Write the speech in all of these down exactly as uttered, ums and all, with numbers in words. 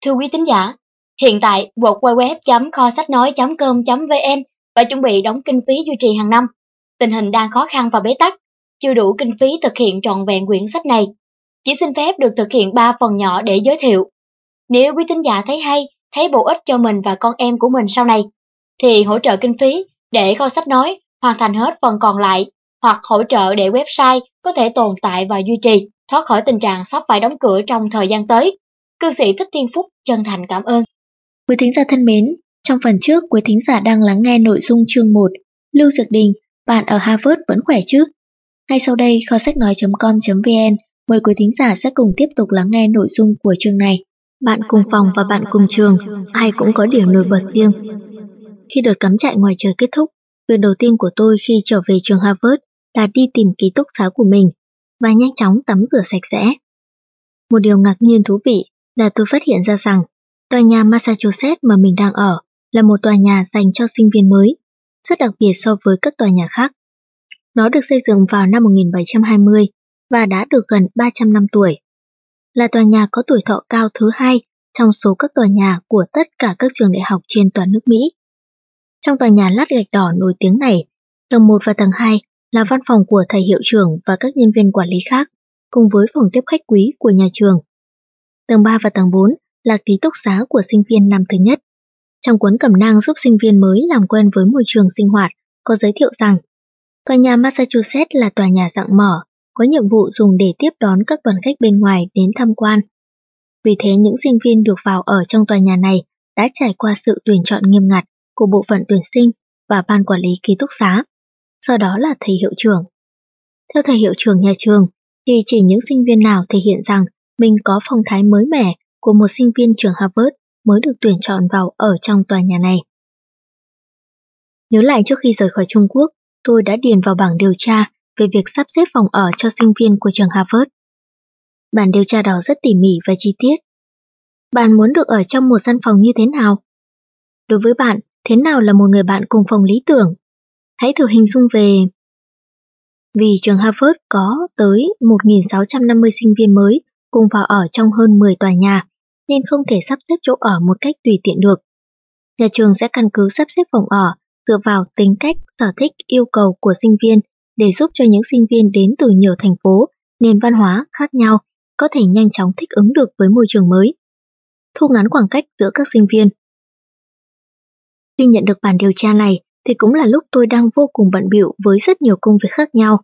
Thưa quý thính giả, hiện tại w w w chấm kho sách nói chấm com chấm v n phải chuẩn bị đóng kinh phí duy trì hàng năm. Tình hình đang khó khăn và bế tắc, chưa đủ kinh phí thực hiện trọn vẹn quyển sách này. Chỉ xin phép được thực hiện ba phần nhỏ để giới thiệu. Nếu quý thính giả thấy hay, thấy bổ ích cho mình và con em của mình sau này, thì hỗ trợ kinh phí để kho sách nói hoàn thành hết phần còn lại, hoặc hỗ trợ để website có thể tồn tại và duy trì, thoát khỏi tình trạng sắp phải đóng cửa trong thời gian tới. Cư sĩ Thích Thiên Phúc chân thành cảm ơn. Quý thính giả thân mến, trong phần trước quý thính giả đang lắng nghe nội dung chương một, Lưu Dược Đình, bạn ở Harvard vẫn khỏe chứ? Ngay sau đây, kho sách nói chấm com chấm v n mời quý thính giả sẽ cùng tiếp tục lắng nghe nội dung của chương này. Bạn cùng phòng và bạn cùng trường, ai cũng có điểm nổi bật riêng. Khi đợt cắm trại ngoài trời kết thúc, việc đầu tiên của tôi khi trở về trường Harvard là đi tìm ký túc xá của mình và nhanh chóng tắm rửa sạch sẽ. Một điều ngạc nhiên thú vị là tôi phát hiện ra rằng tòa nhà Massachusetts mà mình đang ở là một tòa nhà dành cho sinh viên mới, rất đặc biệt so với các tòa nhà khác. Nó được xây dựng vào năm một nghìn bảy trăm hai mươi và đã được gần ba trăm năm tuổi. Là tòa nhà có tuổi thọ cao thứ hai trong số các tòa nhà của tất cả các trường đại học trên toàn nước Mỹ. Trong tòa nhà lát gạch đỏ nổi tiếng này, tầng một và tầng hai là văn phòng của thầy hiệu trưởng và các nhân viên quản lý khác, cùng với phòng tiếp khách quý của nhà trường. Tầng ba và tầng bốn là ký túc xá của sinh viên năm thứ nhất. Trong cuốn cẩm nang giúp sinh viên mới làm quen với môi trường sinh hoạt, có giới thiệu rằng tòa nhà Massachusetts là tòa nhà dạng mở, có nhiệm vụ dùng để tiếp đón các đoàn khách bên ngoài đến tham quan. Vì thế những sinh viên được vào ở trong tòa nhà này đã trải qua sự tuyển chọn nghiêm ngặt của bộ phận tuyển sinh và ban quản lý ký túc xá, sau đó là thầy hiệu trưởng. Theo thầy hiệu trưởng nhà trường, thì chỉ những sinh viên nào thể hiện rằng mình có phong thái mới mẻ của một sinh viên trường Harvard mới được tuyển chọn vào ở trong tòa nhà này. Nhớ lại trước khi rời khỏi Trung Quốc, tôi đã điền vào bảng điều tra về việc sắp xếp phòng ở cho sinh viên của trường Harvard. Bản điều tra đó rất tỉ mỉ và chi tiết. Bạn muốn được ở trong một gian phòng như thế nào? Đối với bạn, thế nào là một người bạn cùng phòng lý tưởng? Hãy thử hình dung về... Vì trường Harvard có tới một nghìn sáu trăm năm mươi sinh viên mới cùng vào ở trong hơn mười tòa nhà, nên không thể sắp xếp chỗ ở một cách tùy tiện được. Nhà trường sẽ căn cứ sắp xếp phòng ở dựa vào tính cách, sở thích, yêu cầu của sinh viên để giúp cho những sinh viên đến từ nhiều thành phố, nền văn hóa khác nhau có thể nhanh chóng thích ứng được với môi trường mới. Thu ngắn khoảng cách giữa các sinh viên. Khi nhận được bản điều tra này thì cũng là lúc tôi đang vô cùng bận bịu với rất nhiều công việc khác nhau.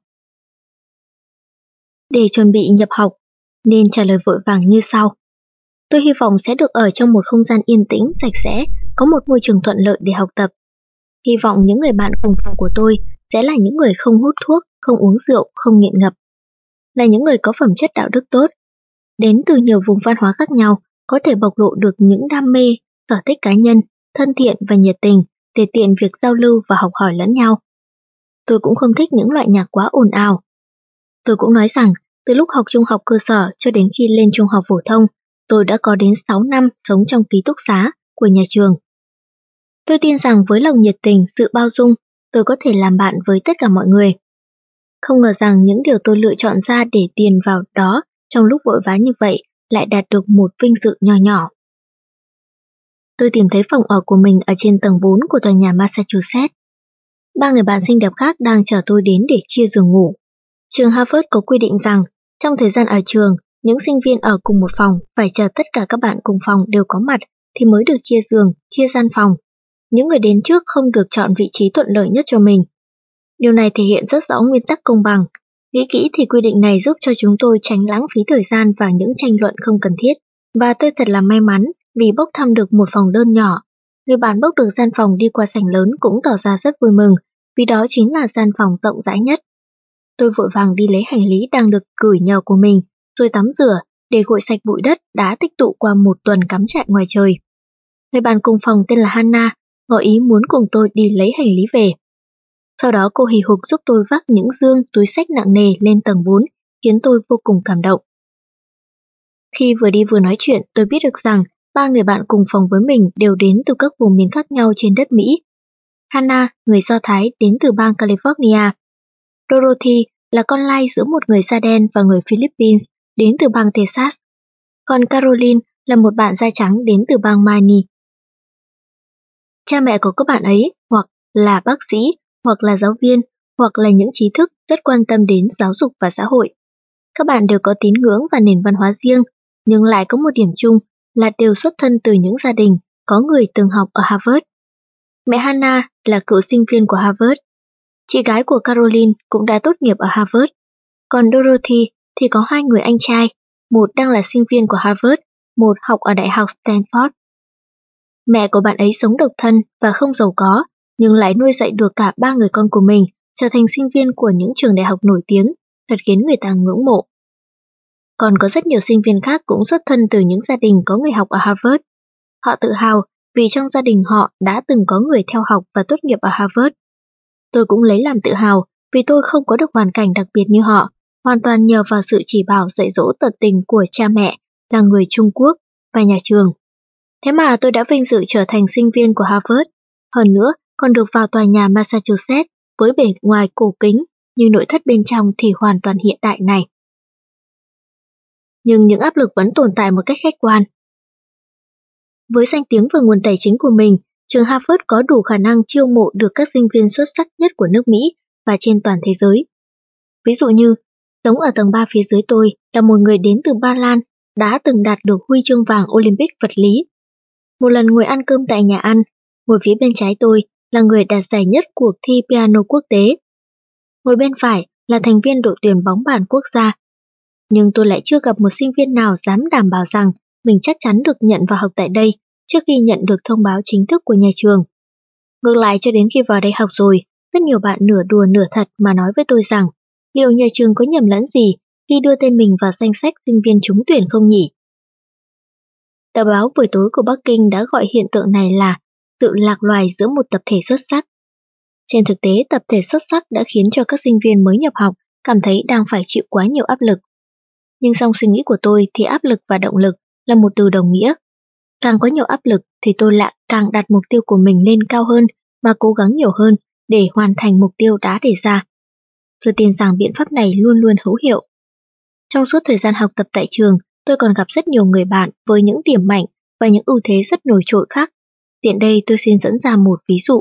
Để chuẩn bị nhập học, nên trả lời vội vàng như sau. Tôi hy vọng sẽ được ở trong một không gian yên tĩnh, sạch sẽ, có một môi trường thuận lợi để học tập. Hy vọng những người bạn cùng phòng của tôi sẽ là những người không hút thuốc, không uống rượu, không nghiện ngập. Là những người có phẩm chất đạo đức tốt, đến từ nhiều vùng văn hóa khác nhau, có thể bộc lộ được những đam mê, sở thích cá nhân, thân thiện và nhiệt tình để tiện việc giao lưu và học hỏi lẫn nhau. Tôi cũng không thích những loại nhạc quá ồn ào. Tôi cũng nói rằng, từ lúc học trung học cơ sở cho đến khi lên trung học phổ thông, tôi đã có đến sáu năm sống trong ký túc xá của nhà trường. Tôi tin rằng với lòng nhiệt tình, sự bao dung, tôi có thể làm bạn với tất cả mọi người. Không ngờ rằng những điều tôi lựa chọn ra để tiền vào đó trong lúc vội vã như vậy lại đạt được một vinh dự nho nhỏ. Tôi tìm thấy phòng ở của mình ở trên tầng bốn của tòa nhà Massachusetts. Ba người bạn xinh đẹp khác đang chờ tôi đến để chia giường ngủ. Trường Harvard có quy định rằng trong thời gian ở trường, những sinh viên ở cùng một phòng phải chờ tất cả các bạn cùng phòng đều có mặt thì mới được chia giường, chia gian phòng. Những người đến trước không được chọn vị trí thuận lợi nhất cho mình. Điều này thể hiện rất rõ nguyên tắc công bằng. Nghĩ kỹ thì quy định này giúp cho chúng tôi tránh lãng phí thời gian vào những tranh luận không cần thiết. Và tôi thật là may mắn vì bốc thăm được một phòng đơn nhỏ. Người bạn bốc được gian phòng đi qua sảnh lớn cũng tỏ ra rất vui mừng, vì đó chính là gian phòng rộng rãi nhất. Tôi vội vàng đi lấy hành lý đang được gửi nhờ của mình, rồi tắm rửa để gội sạch bụi đất đã tích tụ qua một tuần cắm trại ngoài trời. Người bạn cùng phòng tên là Hannah ngỏ ý muốn cùng tôi đi lấy hành lý về. Sau đó cô hì hục giúp tôi vác những dương túi xách nặng nề lên tầng bốn, khiến tôi vô cùng cảm động. Khi vừa đi vừa nói chuyện, tôi biết được rằng ba người bạn cùng phòng với mình đều đến từ các vùng miền khác nhau trên đất Mỹ. Hannah, người Do Thái đến từ bang California. Dorothy là con lai giữa một người da đen và người Philippines đến từ bang Texas. Còn Caroline là một bạn da trắng đến từ bang Maine. Cha mẹ của các bạn ấy hoặc là bác sĩ, hoặc là giáo viên, hoặc là những trí thức rất quan tâm đến giáo dục và xã hội. Các bạn đều có tín ngưỡng và nền văn hóa riêng, nhưng lại có một điểm chung là đều xuất thân từ những gia đình có người từng học ở Harvard. Mẹ Hannah là cựu sinh viên của Harvard. Chị gái của Caroline cũng đã tốt nghiệp ở Harvard. Còn Dorothy thì có hai người anh trai, một đang là sinh viên của Harvard, một học ở Đại học Stanford. Mẹ của bạn ấy sống độc thân và không giàu có, nhưng lại nuôi dạy được cả ba người con của mình trở thành sinh viên của những trường đại học nổi tiếng, thật khiến người ta ngưỡng mộ. Còn có rất nhiều sinh viên khác cũng xuất thân từ những gia đình có người học ở Harvard. Họ tự hào vì trong gia đình họ đã từng có người theo học và tốt nghiệp ở Harvard. Tôi cũng lấy làm tự hào vì tôi không có được hoàn cảnh đặc biệt như họ, hoàn toàn nhờ vào sự chỉ bảo dạy dỗ tận tình của cha mẹ là người Trung Quốc và nhà trường. Thế mà tôi đã vinh dự trở thành sinh viên của Harvard, hơn nữa còn được vào tòa nhà Massachusetts với bề ngoài cổ kính nhưng nội thất bên trong thì hoàn toàn hiện đại này. Nhưng những áp lực vẫn tồn tại một cách khách quan. Với danh tiếng và nguồn tài chính của mình, trường Harvard có đủ khả năng chiêu mộ được các sinh viên xuất sắc nhất của nước Mỹ và trên toàn thế giới. Ví dụ như, sống ở tầng ba phía dưới tôi là một người đến từ Ba Lan đã từng đạt được huy chương vàng Olympic vật lý. Một lần ngồi ăn cơm tại nhà ăn, ngồi phía bên trái tôi là người đạt giải nhất cuộc thi piano quốc tế. Ngồi bên phải là thành viên đội tuyển bóng bàn quốc gia. Nhưng tôi lại chưa gặp một sinh viên nào dám đảm bảo rằng mình chắc chắn được nhận vào học tại đây trước khi nhận được thông báo chính thức của nhà trường. Ngược lại, cho đến khi vào đại học rồi, rất nhiều bạn nửa đùa nửa thật mà nói với tôi rằng liệu nhà trường có nhầm lẫn gì khi đưa tên mình vào danh sách sinh viên trúng tuyển không nhỉ? Tờ báo buổi tối của Bắc Kinh đã gọi hiện tượng này là sự lạc loài giữa một tập thể xuất sắc. Trên thực tế, tập thể xuất sắc đã khiến cho các sinh viên mới nhập học cảm thấy đang phải chịu quá nhiều áp lực. Nhưng trong suy nghĩ của tôi thì áp lực và động lực là một từ đồng nghĩa. Càng có nhiều áp lực thì tôi lại càng đặt mục tiêu của mình lên cao hơn và cố gắng nhiều hơn để hoàn thành mục tiêu đã đề ra. Tôi tin rằng biện pháp này luôn luôn hữu hiệu. Trong suốt thời gian học tập tại trường, tôi còn gặp rất nhiều người bạn với những điểm mạnh và những ưu thế rất nổi trội khác. Tiện đây tôi xin dẫn ra một ví dụ.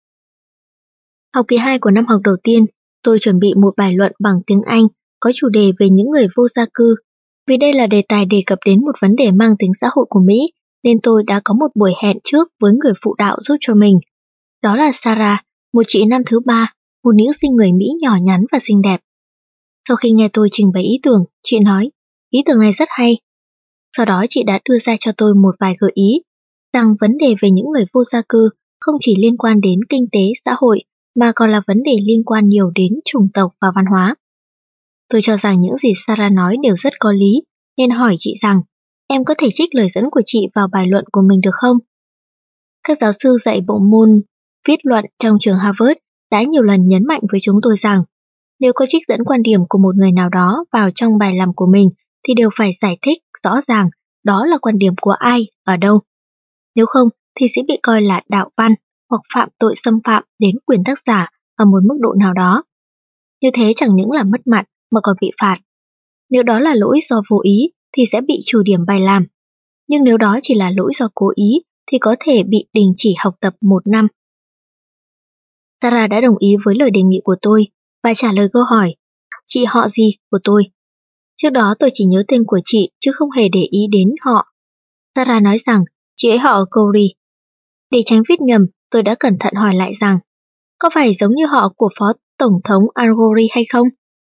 Học kỳ hai của năm học đầu tiên, tôi chuẩn bị một bài luận bằng tiếng Anh có chủ đề về những người vô gia cư. Vì đây là đề tài đề cập đến một vấn đề mang tính xã hội của Mỹ, nên tôi đã có một buổi hẹn trước với người phụ đạo giúp cho mình. Đó là Sarah, một chị năm thứ ba, một nữ sinh người Mỹ nhỏ nhắn và xinh đẹp. Sau khi nghe tôi trình bày ý tưởng, chị nói, ý tưởng này rất hay. Sau đó chị đã đưa ra cho tôi một vài gợi ý, rằng vấn đề về những người vô gia cư không chỉ liên quan đến kinh tế, xã hội, mà còn là vấn đề liên quan nhiều đến chủng tộc và văn hóa. Tôi cho rằng những gì Sarah nói đều rất có lý, nên hỏi chị rằng, em có thể trích lời dẫn của chị vào bài luận của mình được không? Các giáo sư dạy bộ môn viết luận trong trường Harvard đã nhiều lần nhấn mạnh với chúng tôi rằng, nếu có trích dẫn quan điểm của một người nào đó vào trong bài làm của mình, thì đều phải giải thích rõ ràng đó là quan điểm của ai, ở đâu. Nếu không, thì sẽ bị coi là đạo văn hoặc phạm tội xâm phạm đến quyền tác giả ở một mức độ nào đó. Như thế chẳng những là mất mặt mà còn bị phạt. Nếu đó là lỗi do vô ý thì sẽ bị trừ điểm bài làm. Nhưng nếu đó chỉ là lỗi do cố ý thì có thể bị đình chỉ học tập một năm. Sarah đã đồng ý với lời đề nghị của tôi và trả lời câu hỏi, chị họ gì của tôi. Trước đó tôi chỉ nhớ tên của chị chứ không hề để ý đến họ. Sarah nói rằng chị ấy họ Corey. Để tránh viết nhầm, tôi đã cẩn thận hỏi lại rằng, có phải giống như họ của Phó Tổng thống Al Gore hay không?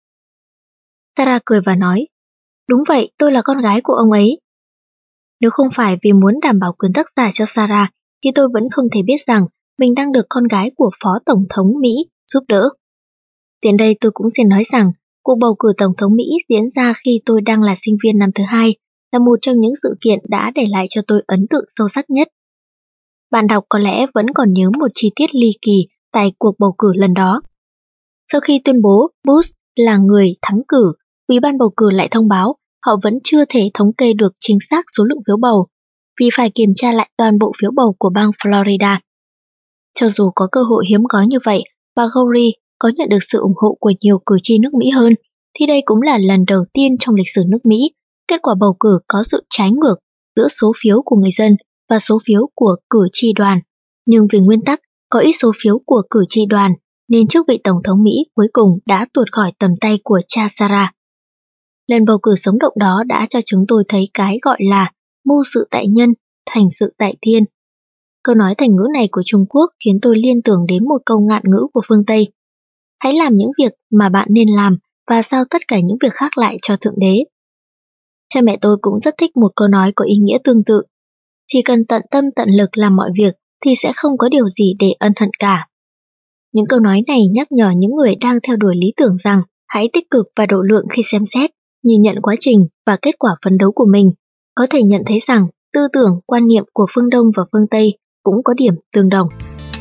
Sarah cười và nói, đúng vậy, tôi là con gái của ông ấy. Nếu không phải vì muốn đảm bảo quyền tác giả cho Sarah, thì tôi vẫn không thể biết rằng mình đang được con gái của Phó Tổng thống Mỹ giúp đỡ. Tiện đây tôi cũng xin nói rằng, cuộc bầu cử Tổng thống Mỹ diễn ra khi tôi đang là sinh viên năm thứ hai, là một trong những sự kiện đã để lại cho tôi ấn tượng sâu sắc nhất. Bạn đọc có lẽ vẫn còn nhớ một chi tiết ly kỳ tại cuộc bầu cử lần đó. Sau khi tuyên bố Bush là người thắng cử, Ủy ban bầu cử lại thông báo họ vẫn chưa thể thống kê được chính xác số lượng phiếu bầu, vì phải kiểm tra lại toàn bộ phiếu bầu của bang Florida. Cho dù có cơ hội hiếm có như vậy và Gore có nhận được sự ủng hộ của nhiều cử tri nước Mỹ hơn, thì đây cũng là lần đầu tiên trong lịch sử nước Mỹ, kết quả bầu cử có sự trái ngược giữa số phiếu của người dân và số phiếu của cử tri đoàn, nhưng vì nguyên tắc có ít số phiếu của cử tri đoàn nên chức vị Tổng thống Mỹ cuối cùng đã tuột khỏi tầm tay của cha Sarah. Lần bầu cử sống động đó đã cho chúng tôi thấy cái gọi là mưu sự tại nhân, thành sự tại thiên. Câu nói thành ngữ này của Trung Quốc khiến tôi liên tưởng đến một câu ngạn ngữ của phương Tây. Hãy làm những việc mà bạn nên làm và giao tất cả những việc khác lại cho Thượng Đế. Cha mẹ tôi cũng rất thích một câu nói có ý nghĩa tương tự. Chỉ cần tận tâm tận lực làm mọi việc thì sẽ không có điều gì để ân hận cả. Những câu nói này nhắc nhở những người đang theo đuổi lý tưởng rằng hãy tích cực và độ lượng khi xem xét, nhìn nhận quá trình và kết quả phấn đấu của mình. Có thể nhận thấy rằng tư tưởng, quan niệm của phương Đông và phương Tây cũng có điểm tương đồng.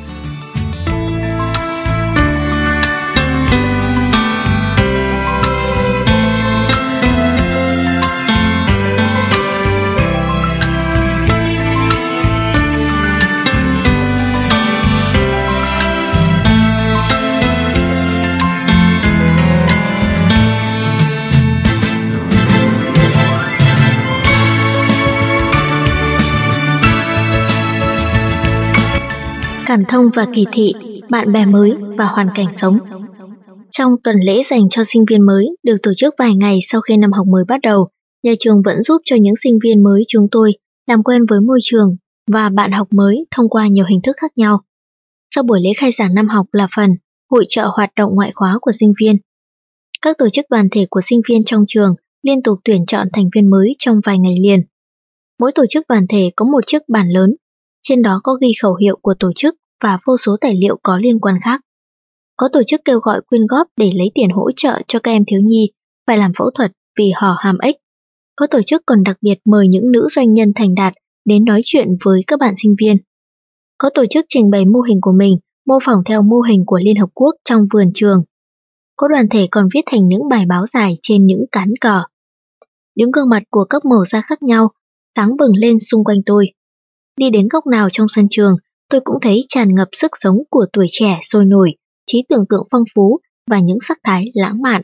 Cảm thông và kỳ thị, bạn bè mới và hoàn cảnh sống. Trong tuần lễ dành cho sinh viên mới được tổ chức vài ngày sau khi năm học mới bắt đầu, nhà trường vẫn giúp cho những sinh viên mới chúng tôi làm quen với môi trường và bạn học mới thông qua nhiều hình thức khác nhau. Sau buổi lễ khai giảng năm học là phần hội chợ hoạt động ngoại khóa của sinh viên. Các tổ chức đoàn thể của sinh viên trong trường liên tục tuyển chọn thành viên mới trong vài ngày liền. Mỗi tổ chức đoàn thể có một chiếc bàn lớn, trên đó có ghi khẩu hiệu của tổ chức và vô số tài liệu có liên quan khác. Có tổ chức kêu gọi quyên góp để lấy tiền hỗ trợ cho các em thiếu nhi phải làm phẫu thuật vì hở hàm ếch. Có tổ chức còn đặc biệt mời những nữ doanh nhân thành đạt đến nói chuyện với các bạn sinh viên. Có tổ chức trình bày mô hình của mình, mô phỏng theo mô hình của Liên Hợp Quốc trong vườn trường. Có đoàn thể còn viết thành những bài báo dài trên những cán cờ. Những gương mặt của các màu da khác nhau sáng bừng lên xung quanh tôi. Đi đến góc nào trong sân trường, tôi cũng thấy tràn ngập sức sống của tuổi trẻ sôi nổi, trí tưởng tượng phong phú và những sắc thái lãng mạn.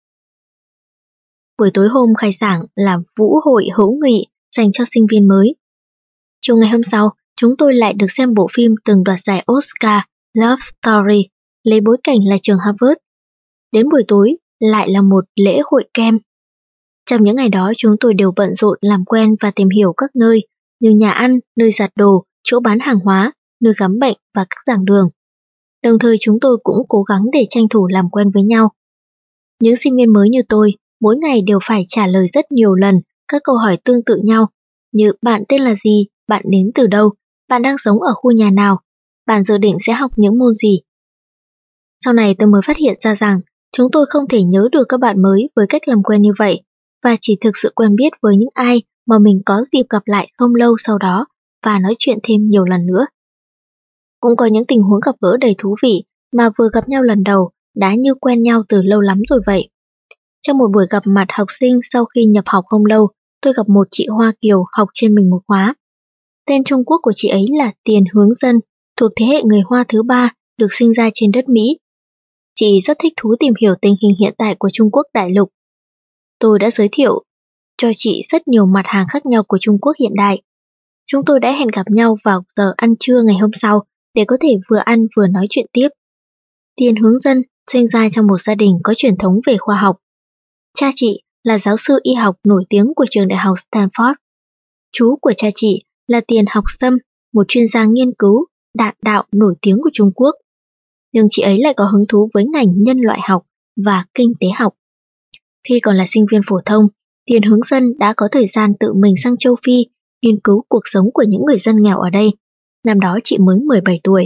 Buổi tối hôm khai giảng là vũ hội hữu nghị dành cho sinh viên mới. Chiều ngày hôm sau, chúng tôi lại được xem bộ phim từng đoạt giải Oscar, Love Story, lấy bối cảnh là trường Harvard. Đến buổi tối, lại là một lễ hội kem. Trong những ngày đó, chúng tôi đều bận rộn làm quen và tìm hiểu các nơi như nhà ăn, nơi giặt đồ, chỗ bán hàng hóa, nơi khám bệnh và các giảng đường. Đồng thời chúng tôi cũng cố gắng để tranh thủ làm quen với nhau. Những sinh viên mới như tôi, mỗi ngày đều phải trả lời rất nhiều lần các câu hỏi tương tự nhau, như bạn tên là gì, bạn đến từ đâu, bạn đang sống ở khu nhà nào, bạn dự định sẽ học những môn gì. Sau này tôi mới phát hiện ra rằng chúng tôi không thể nhớ được các bạn mới với cách làm quen như vậy, và chỉ thực sự quen biết với những ai mà mình có dịp gặp lại không lâu sau đó và nói chuyện thêm nhiều lần nữa. Cũng có những tình huống gặp gỡ đầy thú vị mà vừa gặp nhau lần đầu đã như quen nhau từ lâu lắm rồi vậy. Trong một buổi gặp mặt học sinh sau khi nhập học không lâu, tôi gặp một chị Hoa Kiều học trên mình một khóa. Tên Trung Quốc của chị ấy là Tiền Hướng Dân, thuộc thế hệ người Hoa thứ ba, được sinh ra trên đất Mỹ. Chị rất thích thú tìm hiểu tình hình hiện tại của Trung Quốc đại lục. Tôi đã giới thiệu cho chị rất nhiều mặt hàng khác nhau của Trung Quốc hiện đại. Chúng tôi đã hẹn gặp nhau vào giờ ăn trưa ngày hôm sau để có thể vừa ăn vừa nói chuyện tiếp. Tiền Hướng Dân sinh ra trong một gia đình có truyền thống về khoa học. Cha chị là giáo sư y học nổi tiếng của trường đại học Stanford. Chú của cha chị là Tiền Học Sâm, một chuyên gia nghiên cứu đạn đạo nổi tiếng của Trung Quốc. Nhưng chị ấy lại có hứng thú với ngành nhân loại học và kinh tế học. Khi còn là sinh viên phổ thông, Tiền Hướng Dân đã có thời gian tự mình sang châu Phi nghiên cứu cuộc sống của những người dân nghèo ở đây. Năm đó chị mới mười bảy tuổi.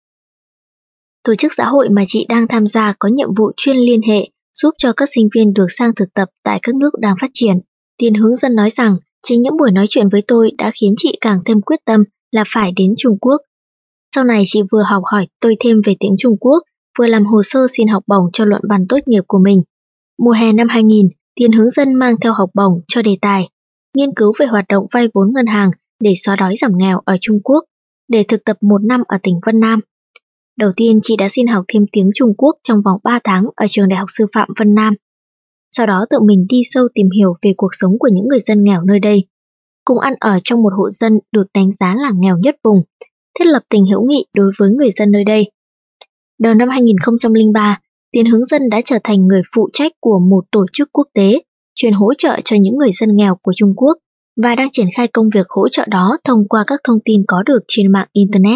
Tổ chức xã hội mà chị đang tham gia có nhiệm vụ chuyên liên hệ giúp cho các sinh viên được sang thực tập tại các nước đang phát triển. Tiền Hướng Dân nói rằng chính những buổi nói chuyện với tôi đã khiến chị càng thêm quyết tâm là phải đến Trung Quốc. Sau này chị vừa học hỏi tôi thêm về tiếng Trung Quốc, vừa làm hồ sơ xin học bổng cho luận văn tốt nghiệp của mình. Mùa hè năm hai nghìn, Tiền Hướng Dân mang theo học bổng cho đề tài nghiên cứu về hoạt động vay vốn ngân hàng để xóa đói giảm nghèo ở Trung Quốc, để thực tập một năm ở tỉnh Vân Nam. Đầu tiên chị đã xin học thêm tiếng Trung Quốc trong vòng ba tháng ở trường Đại học Sư phạm Vân Nam. Sau đó tự mình đi sâu tìm hiểu về cuộc sống của những người dân nghèo nơi đây. cùng ăn ở trong một hộ dân được đánh giá là nghèo nhất vùng, thiết lập tình hữu nghị đối với người dân nơi đây. Đầu năm hai nghìn không trăm lẻ ba, Tiền Hướng Dân đã trở thành người phụ trách của một tổ chức quốc tế chuyên hỗ trợ cho những người dân nghèo của Trung Quốc và đang triển khai công việc hỗ trợ đó thông qua các thông tin có được trên mạng Internet.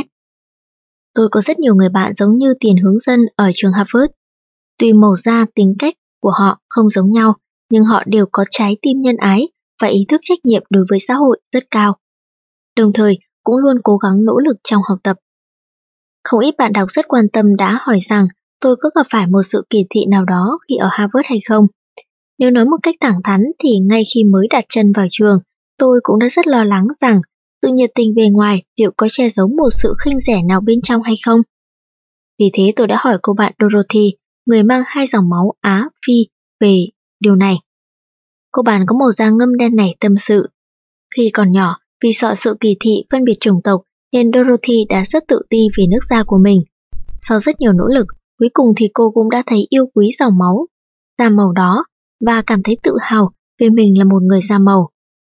Tôi có rất nhiều người bạn giống như Tiền Hướng Dân ở trường Harvard. Tuy màu da, tính cách của họ không giống nhau, nhưng họ đều có trái tim nhân ái và ý thức trách nhiệm đối với xã hội rất cao. Đồng thời, cũng luôn cố gắng nỗ lực trong học tập. Không ít bạn đọc rất quan tâm đã hỏi rằng tôi có gặp phải một sự kỳ thị nào đó khi ở Harvard hay không. Nếu nói một cách thẳng thắn thì ngay khi mới đặt chân vào trường, tôi cũng đã rất lo lắng rằng sự nhiệt tình bề ngoài liệu có che giấu một sự khinh rẻ nào bên trong hay không. Vì thế tôi đã hỏi cô bạn Dorothy, người mang hai dòng máu Á Phi, về điều này. Cô bạn có màu da ngâm đen này tâm sự. Khi còn nhỏ, vì sợ sự kỳ thị phân biệt chủng tộc nên Dorothy đã rất tự ti về nước da của mình. Sau rất nhiều nỗ lực, cuối cùng thì cô cũng đã thấy yêu quý dòng máu da màu đó và cảm thấy tự hào về mình là một người da màu.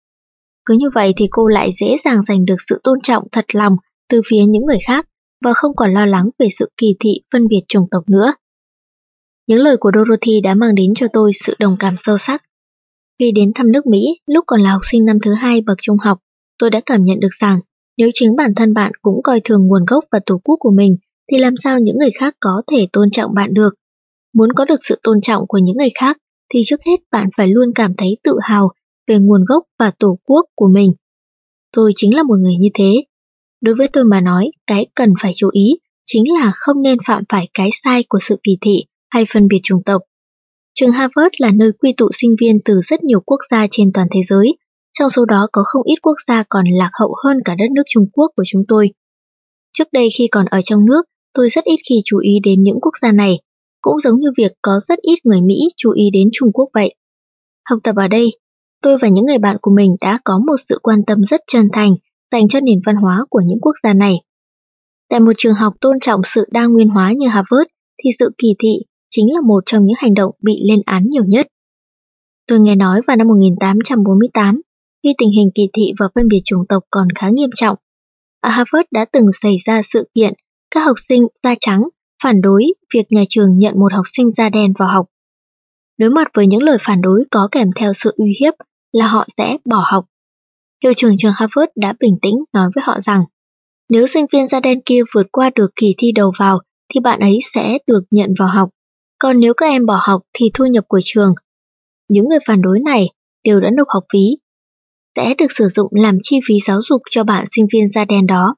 Cứ như vậy thì cô lại dễ dàng giành được sự tôn trọng thật lòng từ phía những người khác và không còn lo lắng về sự kỳ thị phân biệt chủng tộc nữa. Những lời của Dorothy đã mang đến cho tôi sự đồng cảm sâu sắc. Khi đến thăm nước Mỹ, lúc còn là học sinh năm thứ hai bậc trung học, tôi đã cảm nhận được rằng nếu chính bản thân bạn cũng coi thường nguồn gốc và tổ quốc của mình, thì làm sao những người khác có thể tôn trọng bạn được? Muốn có được sự tôn trọng của những người khác, thì trước hết bạn phải luôn cảm thấy tự hào về nguồn gốc và tổ quốc của mình. Tôi chính là một người như thế. Đối với tôi mà nói, cái cần phải chú ý chính là không nên phạm phải cái sai của sự kỳ thị hay phân biệt chủng tộc. Trường Harvard là nơi quy tụ sinh viên từ rất nhiều quốc gia trên toàn thế giới, trong số đó có không ít quốc gia còn lạc hậu hơn cả đất nước Trung Quốc của chúng tôi. Trước đây khi còn ở trong nước, tôi rất ít khi chú ý đến những quốc gia này, cũng giống như việc có rất ít người Mỹ chú ý đến Trung Quốc vậy. Học tập ở đây, tôi và những người bạn của mình đã có một sự quan tâm rất chân thành dành cho nền văn hóa của những quốc gia này. Tại một trường học tôn trọng sự đa nguyên hóa như Harvard, thì sự kỳ thị chính là một trong những hành động bị lên án nhiều nhất. Tôi nghe nói vào năm một nghìn tám trăm bốn mươi tám, khi tình hình kỳ thị và phân biệt chủng tộc còn khá nghiêm trọng, ở Harvard đã từng xảy ra sự kiện các học sinh da trắng phản đối việc nhà trường nhận một học sinh da đen vào học. Đối mặt với những lời phản đối có kèm theo sự uy hiếp là họ sẽ bỏ học, hiệu trưởng trường Harvard đã bình tĩnh nói với họ rằng nếu sinh viên da đen kia vượt qua được kỳ thi đầu vào thì bạn ấy sẽ được nhận vào học, còn nếu các em bỏ học thì thu nhập của trường, những người phản đối này đều đã nộp học phí, sẽ được sử dụng làm chi phí giáo dục cho bạn sinh viên da đen đó.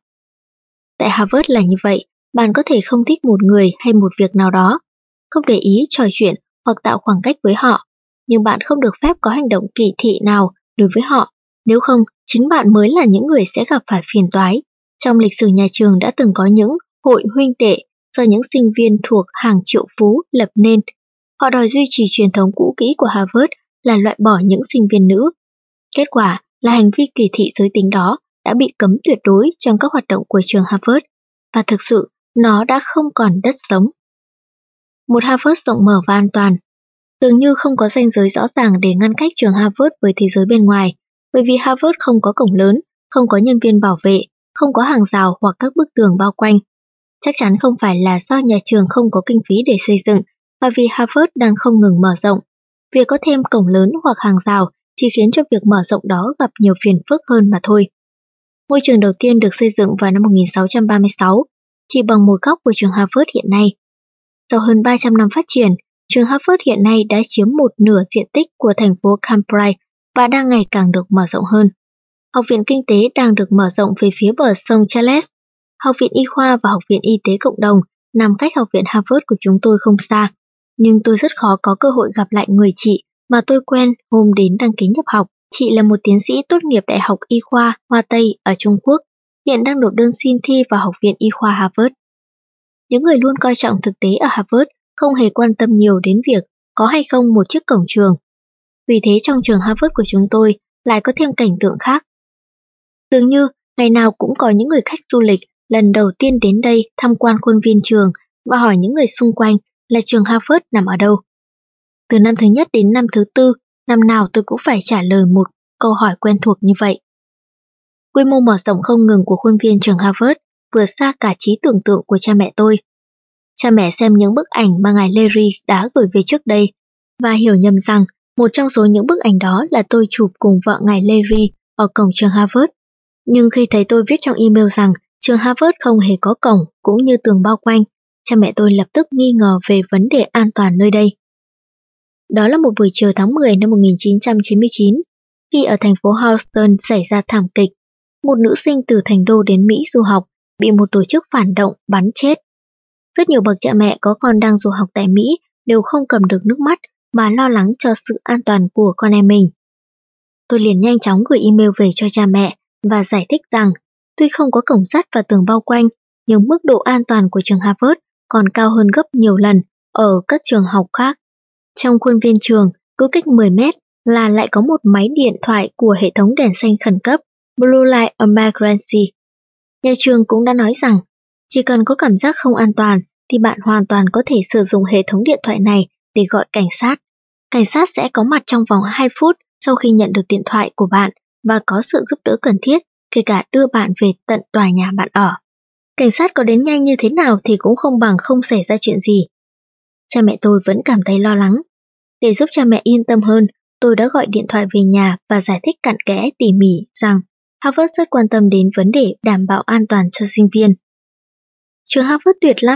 Tại Harvard là như vậy, bạn có thể không thích một người hay một việc nào đó, không để ý trò chuyện hoặc tạo khoảng cách với họ, nhưng bạn không được phép có hành động kỳ thị nào đối với họ, nếu không, chính bạn mới là những người sẽ gặp phải phiền toái. Trong lịch sử nhà trường đã từng có những hội huynh đệ do những sinh viên thuộc hàng triệu phú lập nên. Họ đòi duy trì truyền thống cũ kỹ của Harvard là loại bỏ những sinh viên nữ. Kết quả là hành vi kỳ thị giới tính đó đã bị cấm tuyệt đối trong các hoạt động của trường Harvard, và thực sự nó đã không còn đất sống. Một Harvard rộng mở và an toàn, dường như không có ranh giới rõ ràng để ngăn cách trường Harvard với thế giới bên ngoài, bởi vì Harvard không có cổng lớn, không có nhân viên bảo vệ, không có hàng rào hoặc các bức tường bao quanh. Chắc chắn không phải là do nhà trường không có kinh phí để xây dựng, mà vì Harvard đang không ngừng mở rộng. Việc có thêm cổng lớn hoặc hàng rào chỉ khiến cho việc mở rộng đó gặp nhiều phiền phức hơn mà thôi. Ngôi trường đầu tiên được xây dựng vào năm một nghìn sáu trăm ba mươi sáu, chỉ bằng một góc của trường Harvard hiện nay. Sau hơn ba trăm năm phát triển, trường Harvard hiện nay đã chiếm một nửa diện tích của thành phố Cambridge và đang ngày càng được mở rộng hơn. Học viện Kinh tế đang được mở rộng về phía bờ sông Charles. Học viện Y khoa và Học viện Y tế Cộng đồng nằm cách Học viện Harvard của chúng tôi không xa, nhưng tôi rất khó có cơ hội gặp lại người chị mà tôi quen hôm đến đăng ký nhập học. Chị là một tiến sĩ tốt nghiệp Đại học Y khoa Hoa Tây ở Trung Quốc, hiện đang nộp đơn xin thi vào Học viện Y khoa Harvard. Những người luôn coi trọng thực tế ở Harvard không hề quan tâm nhiều đến việc có hay không một chiếc cổng trường. Vì thế trong trường Harvard của chúng tôi lại có thêm cảnh tượng khác. Dường như ngày nào cũng có những người khách du lịch lần đầu tiên đến đây tham quan khuôn viên trường và hỏi những người xung quanh là trường Harvard nằm ở đâu. Từ năm thứ nhất đến năm thứ tư, năm nào tôi cũng phải trả lời một câu hỏi quen thuộc như vậy. Quy mô mở rộng không ngừng của khuôn viên trường Harvard vượt xa cả trí tưởng tượng của cha mẹ tôi. Cha mẹ xem những bức ảnh mà ngài Larry đã gửi về trước đây và hiểu nhầm rằng một trong số những bức ảnh đó là tôi chụp cùng vợ ngài Larry ở cổng trường Harvard. Nhưng khi thấy tôi viết trong email rằng trường Harvard không hề có cổng cũng như tường bao quanh, cha mẹ tôi lập tức nghi ngờ về vấn đề an toàn nơi đây. Đó là một buổi chiều tháng mười năm một nghìn chín trăm chín mươi chín, khi ở thành phố Houston xảy ra thảm kịch. Một nữ sinh từ thành đô đến Mỹ du học bị một tổ chức phản động bắn chết. Rất nhiều bậc cha mẹ có con đang du học tại Mỹ đều không cầm được nước mắt mà lo lắng cho sự an toàn của con em mình. Tôi liền nhanh chóng gửi email về cho cha mẹ và giải thích rằng tuy không có cổng sắt và tường bao quanh, nhưng mức độ an toàn của trường Harvard còn cao hơn gấp nhiều lần ở các trường học khác. Trong khuôn viên trường, cứ cách mười mét là lại có một máy điện thoại của hệ thống đèn xanh khẩn cấp Blue Light Emergency. Nhà trường cũng đã nói rằng chỉ cần có cảm giác không an toàn thì bạn hoàn toàn có thể sử dụng hệ thống điện thoại này để gọi cảnh sát. Cảnh sát sẽ có mặt trong vòng hai phút sau khi nhận được điện thoại của bạn và có sự giúp đỡ cần thiết, kể cả đưa bạn về tận tòa nhà bạn ở. Cảnh sát có đến nhanh như thế nào thì cũng không bằng không xảy ra chuyện gì. Cha mẹ tôi vẫn cảm thấy lo lắng. Để giúp cha mẹ yên tâm hơn, tôi đã gọi điện thoại về nhà và giải thích cặn kẽ tỉ mỉ rằng Harvard rất quan tâm đến vấn đề đảm bảo an toàn cho sinh viên. Trường Harvard tuyệt lắm,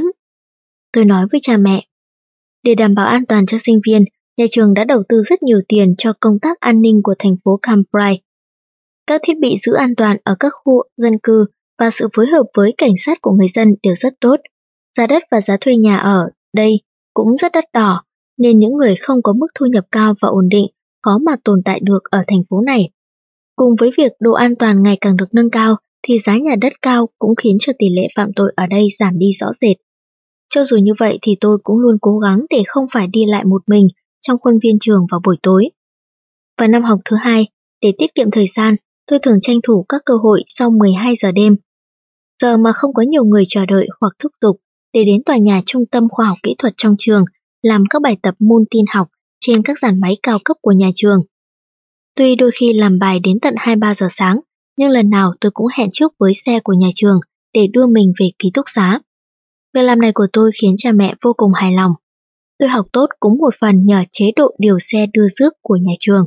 tôi nói với cha mẹ. Để đảm bảo an toàn cho sinh viên, nhà trường đã đầu tư rất nhiều tiền cho công tác an ninh của thành phố Cambridge. Các thiết bị giữ an toàn ở các khu dân cư và sự phối hợp với cảnh sát của người dân đều rất tốt. Giá đất và giá thuê nhà ở đây cũng rất đắt đỏ, nên những người không có mức thu nhập cao và ổn định khó mà tồn tại được ở thành phố này. Cùng với việc độ an toàn ngày càng được nâng cao, thì giá nhà đất cao cũng khiến cho tỷ lệ phạm tội ở đây giảm đi rõ rệt. Cho dù như vậy thì tôi cũng luôn cố gắng để không phải đi lại một mình trong khuôn viên trường vào buổi tối. Vào năm học thứ hai, để tiết kiệm thời gian, tôi thường tranh thủ các cơ hội sau mười hai giờ đêm. Giờ mà không có nhiều người chờ đợi hoặc thúc giục để đến tòa nhà trung tâm khoa học kỹ thuật trong trường làm các bài tập môn tin học trên các dàn máy cao cấp của nhà trường. Tuy đôi khi làm bài đến tận hai ba giờ sáng, nhưng lần nào tôi cũng hẹn trước với xe của nhà trường để đưa mình về ký túc xá. Việc làm này của tôi khiến cha mẹ vô cùng hài lòng. Tôi học tốt cũng một phần nhờ chế độ điều xe đưa rước của nhà trường.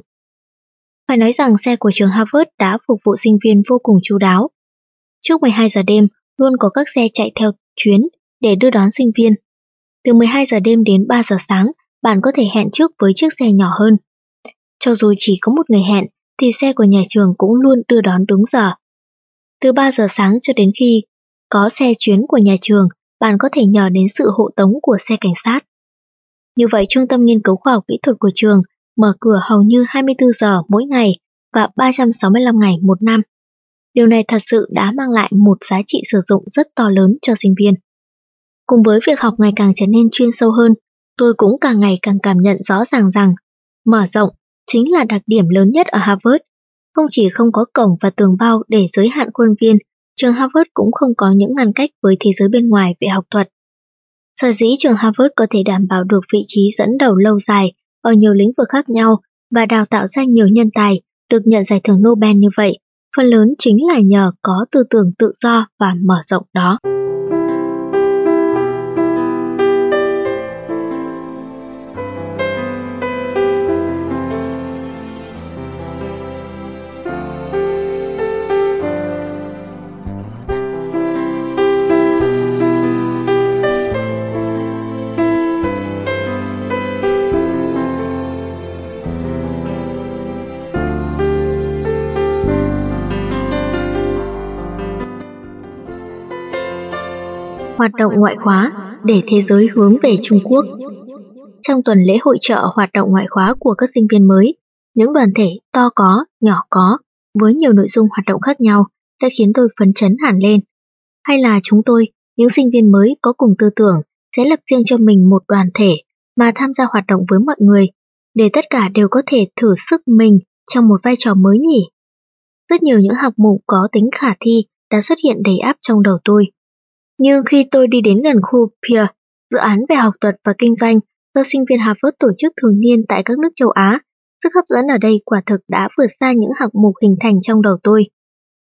Phải nói rằng xe của trường Harvard đã phục vụ sinh viên vô cùng chu đáo. Trước mười hai giờ đêm, luôn có các xe chạy theo chuyến để đưa đón sinh viên. Từ mười hai giờ đêm đến ba giờ sáng, bạn có thể hẹn trước với chiếc xe nhỏ hơn. Cho dù chỉ có một người hẹn, thì xe của nhà trường cũng luôn đưa đón đúng giờ. Từ ba giờ sáng cho đến khi có xe chuyến của nhà trường, bạn có thể nhờ đến sự hộ tống của xe cảnh sát. Như vậy, Trung tâm Nghiên cứu Khoa học Kỹ thuật của trường mở cửa hầu như hai mươi tư giờ mỗi ngày và ba trăm sáu mươi lăm ngày một năm. Điều này thật sự đã mang lại một giá trị sử dụng rất to lớn cho sinh viên. Cùng với việc học ngày càng trở nên chuyên sâu hơn, tôi cũng càng ngày càng cảm nhận rõ ràng rằng mở rộng chính là đặc điểm lớn nhất ở Harvard. Không chỉ không có cổng và tường bao để giới hạn khuôn viên, trường Harvard cũng không có những ngăn cách với thế giới bên ngoài về học thuật. Sở dĩ trường Harvard có thể đảm bảo được vị trí dẫn đầu lâu dài ở nhiều lĩnh vực khác nhau và đào tạo ra nhiều nhân tài được nhận giải thưởng Nobel như vậy, phần lớn chính là nhờ có tư tưởng tự do và mở rộng đó. Hoạt động ngoại khóa để thế giới hướng về Trung Quốc. Trong tuần lễ hội chợ hoạt động ngoại khóa của các sinh viên mới, những đoàn thể to có, nhỏ có, với nhiều nội dung hoạt động khác nhau đã khiến tôi phấn chấn hẳn lên. Hay là chúng tôi, những sinh viên mới có cùng tư tưởng, sẽ lập riêng cho mình một đoàn thể mà tham gia hoạt động với mọi người, để tất cả đều có thể thử sức mình trong một vai trò mới nhỉ? Rất nhiều những học mục có tính khả thi đã xuất hiện đầy ắp trong đầu tôi. Nhưng khi tôi đi đến gần khu Peer, dự án về học thuật và kinh doanh do sinh viên Harvard tổ chức thường niên tại các nước châu Á, sức hấp dẫn ở đây quả thực đã vượt xa những học mục hình thành trong đầu tôi.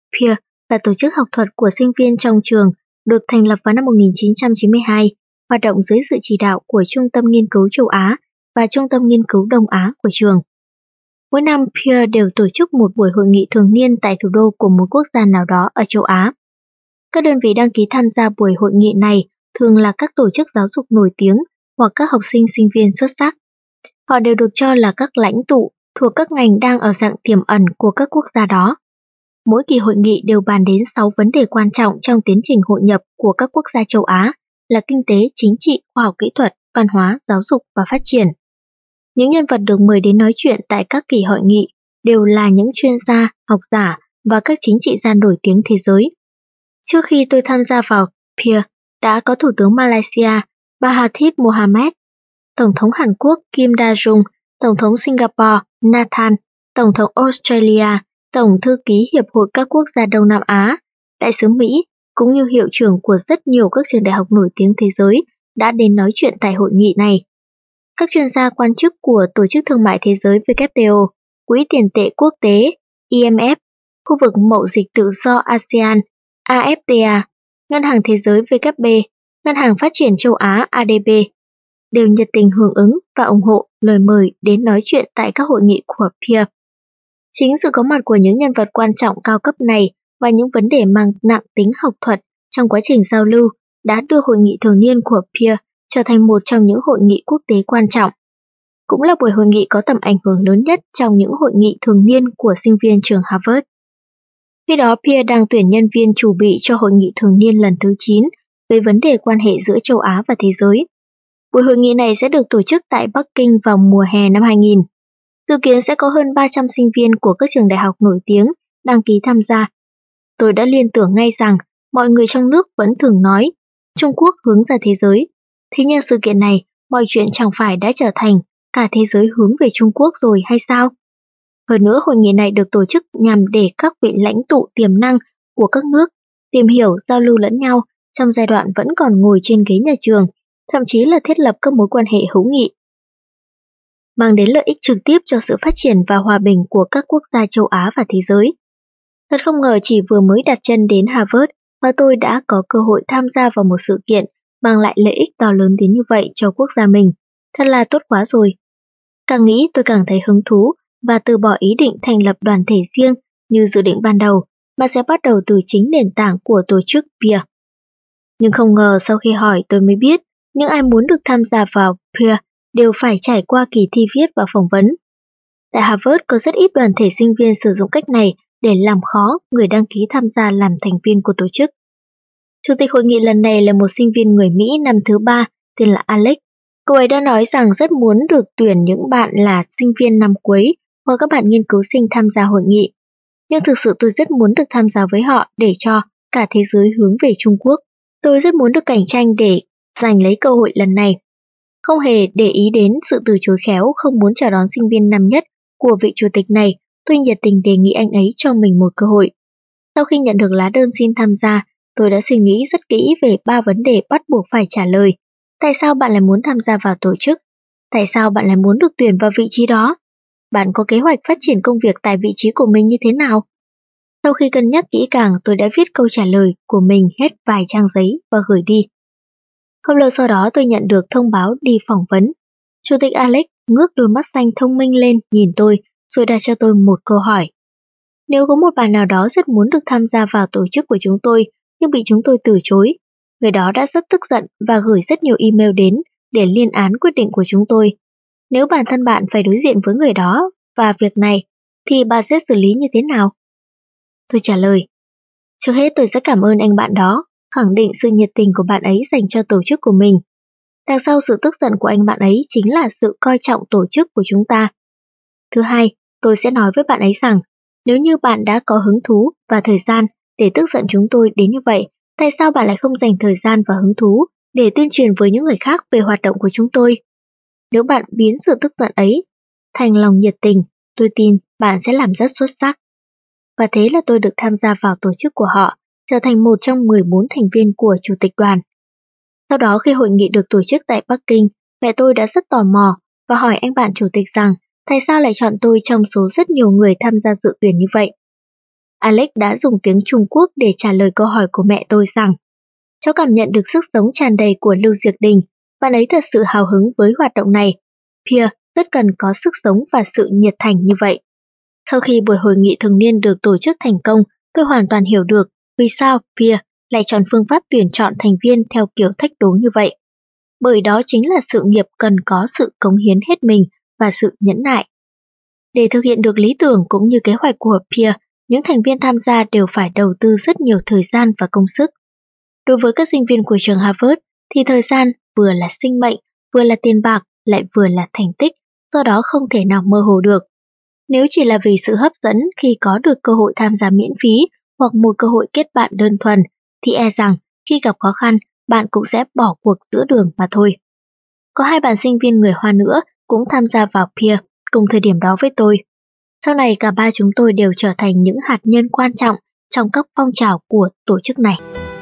Peer là tổ chức học thuật của sinh viên trong trường, được thành lập vào năm một nghìn chín trăm chín mươi hai, hoạt động dưới sự chỉ đạo của Trung tâm Nghiên cứu Châu Á và Trung tâm Nghiên cứu Đông Á của trường. Mỗi năm, Peer đều tổ chức một buổi hội nghị thường niên tại thủ đô của một quốc gia nào đó ở châu Á. Các đơn vị đăng ký tham gia buổi hội nghị này thường là các tổ chức giáo dục nổi tiếng hoặc các học sinh sinh viên xuất sắc. Họ đều được cho là các lãnh tụ thuộc các ngành đang ở dạng tiềm ẩn của các quốc gia đó. Mỗi kỳ hội nghị đều bàn đến sáu vấn đề quan trọng trong tiến trình hội nhập của các quốc gia châu Á là kinh tế, chính trị, khoa học kỹ thuật, văn hóa, giáo dục và phát triển. Những nhân vật được mời đến nói chuyện tại các kỳ hội nghị đều là những chuyên gia, học giả và các chính trị gia nổi tiếng thế giới. Trước khi tôi tham gia vào Peer, đã có Thủ tướng Malaysia Mahathir Mohamad, Tổng thống Hàn Quốc Kim Da-jung, Tổng thống Singapore Nathan, Tổng thống Australia, Tổng thư ký Hiệp hội các quốc gia Đông Nam Á, Đại sứ Mỹ, cũng như hiệu trưởng của rất nhiều các trường đại học nổi tiếng thế giới đã đến nói chuyện tại hội nghị này. Các chuyên gia quan chức của Tổ chức Thương mại Thế giới W T O, Quỹ tiền tệ quốc tế I M F, khu vực mậu dịch tự do ASEAN A F T A, Ngân hàng Thế giới W B, Ngân hàng Phát triển Châu Á A D B, đều nhiệt tình hưởng ứng và ủng hộ lời mời đến nói chuyện tại các hội nghị của Peer. Chính sự có mặt của những nhân vật quan trọng cao cấp này và những vấn đề mang nặng tính học thuật trong quá trình giao lưu đã đưa hội nghị thường niên của Peer trở thành một trong những hội nghị quốc tế quan trọng. Cũng là buổi hội nghị có tầm ảnh hưởng lớn nhất trong những hội nghị thường niên của sinh viên trường Harvard. Khi đó, Peer đang tuyển nhân viên chủ bị cho hội nghị thường niên lần thứ chín về vấn đề quan hệ giữa châu Á và thế giới. Buổi hội nghị này sẽ được tổ chức tại Bắc Kinh vào mùa hè năm hai nghìn. Dự kiến sẽ có hơn ba trăm sinh viên của các trường đại học nổi tiếng đăng ký tham gia. Tôi đã liên tưởng ngay rằng mọi người trong nước vẫn thường nói Trung Quốc hướng ra thế giới. Thế nhưng sự kiện này, mọi chuyện chẳng phải đã trở thành cả thế giới hướng về Trung Quốc rồi hay sao? Hơn nữa, hội nghị này được tổ chức nhằm để các vị lãnh tụ tiềm năng của các nước tìm hiểu, giao lưu lẫn nhau trong giai đoạn vẫn còn ngồi trên ghế nhà trường, thậm chí là thiết lập các mối quan hệ hữu nghị, mang đến lợi ích trực tiếp cho sự phát triển và hòa bình của các quốc gia châu Á và thế giới. Thật không ngờ chỉ vừa mới đặt chân đến Harvard mà tôi đã có cơ hội tham gia vào một sự kiện mang lại lợi ích to lớn đến như vậy cho quốc gia mình. Thật là tốt quá rồi. Càng nghĩ tôi càng thấy hứng thú và từ bỏ ý định thành lập đoàn thể riêng như dự định ban đầu, mà sẽ bắt đầu từ chính nền tảng của tổ chức Peer. Nhưng không ngờ sau khi hỏi tôi mới biết, những ai muốn được tham gia vào Peer đều phải trải qua kỳ thi viết và phỏng vấn. Tại Harvard có rất ít đoàn thể sinh viên sử dụng cách này để làm khó người đăng ký tham gia làm thành viên của tổ chức. Chủ tịch hội nghị lần này là một sinh viên người Mỹ năm thứ ba tên là Alex. Cô ấy đã nói rằng rất muốn được tuyển những bạn là sinh viên năm cuối hoặc các bạn nghiên cứu sinh tham gia hội nghị. Nhưng thực sự tôi rất muốn được tham gia với họ để cho cả thế giới hướng về Trung Quốc. Tôi rất muốn được cạnh tranh để giành lấy cơ hội lần này. Không hề để ý đến sự từ chối khéo không muốn chào đón sinh viên năm nhất của vị chủ tịch này, tôi nhiệt tình đề nghị anh ấy cho mình một cơ hội. Sau khi nhận được lá đơn xin tham gia, tôi đã suy nghĩ rất kỹ về ba vấn đề bắt buộc phải trả lời. Tại sao bạn lại muốn tham gia vào tổ chức? Tại sao bạn lại muốn được tuyển vào vị trí đó? Bạn có kế hoạch phát triển công việc tại vị trí của mình như thế nào? Sau khi cân nhắc kỹ càng, tôi đã viết câu trả lời của mình hết vài trang giấy và gửi đi. Không lâu sau đó tôi nhận được thông báo đi phỏng vấn. Chủ tịch Alex ngước đôi mắt xanh thông minh lên nhìn tôi rồi đặt cho tôi một câu hỏi. Nếu có một bạn nào đó rất muốn được tham gia vào tổ chức của chúng tôi nhưng bị chúng tôi từ chối, người đó đã rất tức giận và gửi rất nhiều email đến để liên án quyết định của chúng tôi. Nếu bản thân bạn phải đối diện với người đó và việc này, thì bạn sẽ xử lý như thế nào? Tôi trả lời, trước hết tôi sẽ cảm ơn anh bạn đó, khẳng định sự nhiệt tình của bạn ấy dành cho tổ chức của mình. Đằng sau sự tức giận của anh bạn ấy chính là sự coi trọng tổ chức của chúng ta. Thứ hai, tôi sẽ nói với bạn ấy rằng, nếu như bạn đã có hứng thú và thời gian để tức giận chúng tôi đến như vậy, tại sao bạn lại không dành thời gian và hứng thú để tuyên truyền với những người khác về hoạt động của chúng tôi? Nếu bạn biến sự tức giận ấy thành lòng nhiệt tình, tôi tin bạn sẽ làm rất xuất sắc. Và thế là tôi được tham gia vào tổ chức của họ, trở thành một trong mười bốn thành viên của chủ tịch đoàn. Sau đó khi hội nghị được tổ chức tại Bắc Kinh, mẹ tôi đã rất tò mò và hỏi anh bạn chủ tịch rằng tại sao lại chọn tôi trong số rất nhiều người tham gia dự tuyển như vậy. Alex đã dùng tiếng Trung Quốc để trả lời câu hỏi của mẹ tôi rằng cháu cảm nhận được sức sống tràn đầy của Lưu Diệc Đình, bạn ấy thật sự hào hứng với hoạt động này. Pierre rất cần có sức sống và sự nhiệt thành như vậy. Sau khi buổi hội nghị thường niên được tổ chức thành công, tôi hoàn toàn hiểu được vì sao Pierre lại chọn phương pháp tuyển chọn thành viên theo kiểu thách đố như vậy. Bởi đó chính là sự nghiệp cần có sự cống hiến hết mình và sự nhẫn nại. Để thực hiện được lý tưởng cũng như kế hoạch của Pierre, những thành viên tham gia đều phải đầu tư rất nhiều thời gian và công sức. Đối với các sinh viên của trường Harvard thì thời gian vừa là sinh mệnh, vừa là tiền bạc, lại vừa là thành tích, do đó không thể nào mơ hồ được. Nếu chỉ là vì sự hấp dẫn khi có được cơ hội tham gia miễn phí hoặc một cơ hội kết bạn đơn thuần, thì e rằng khi gặp khó khăn, bạn cũng sẽ bỏ cuộc giữa đường mà thôi. Có hai bạn sinh viên người Hoa nữa cũng tham gia vào Pierre cùng thời điểm đó với tôi. Sau này cả ba chúng tôi đều trở thành những hạt nhân quan trọng trong các phong trào của tổ chức này.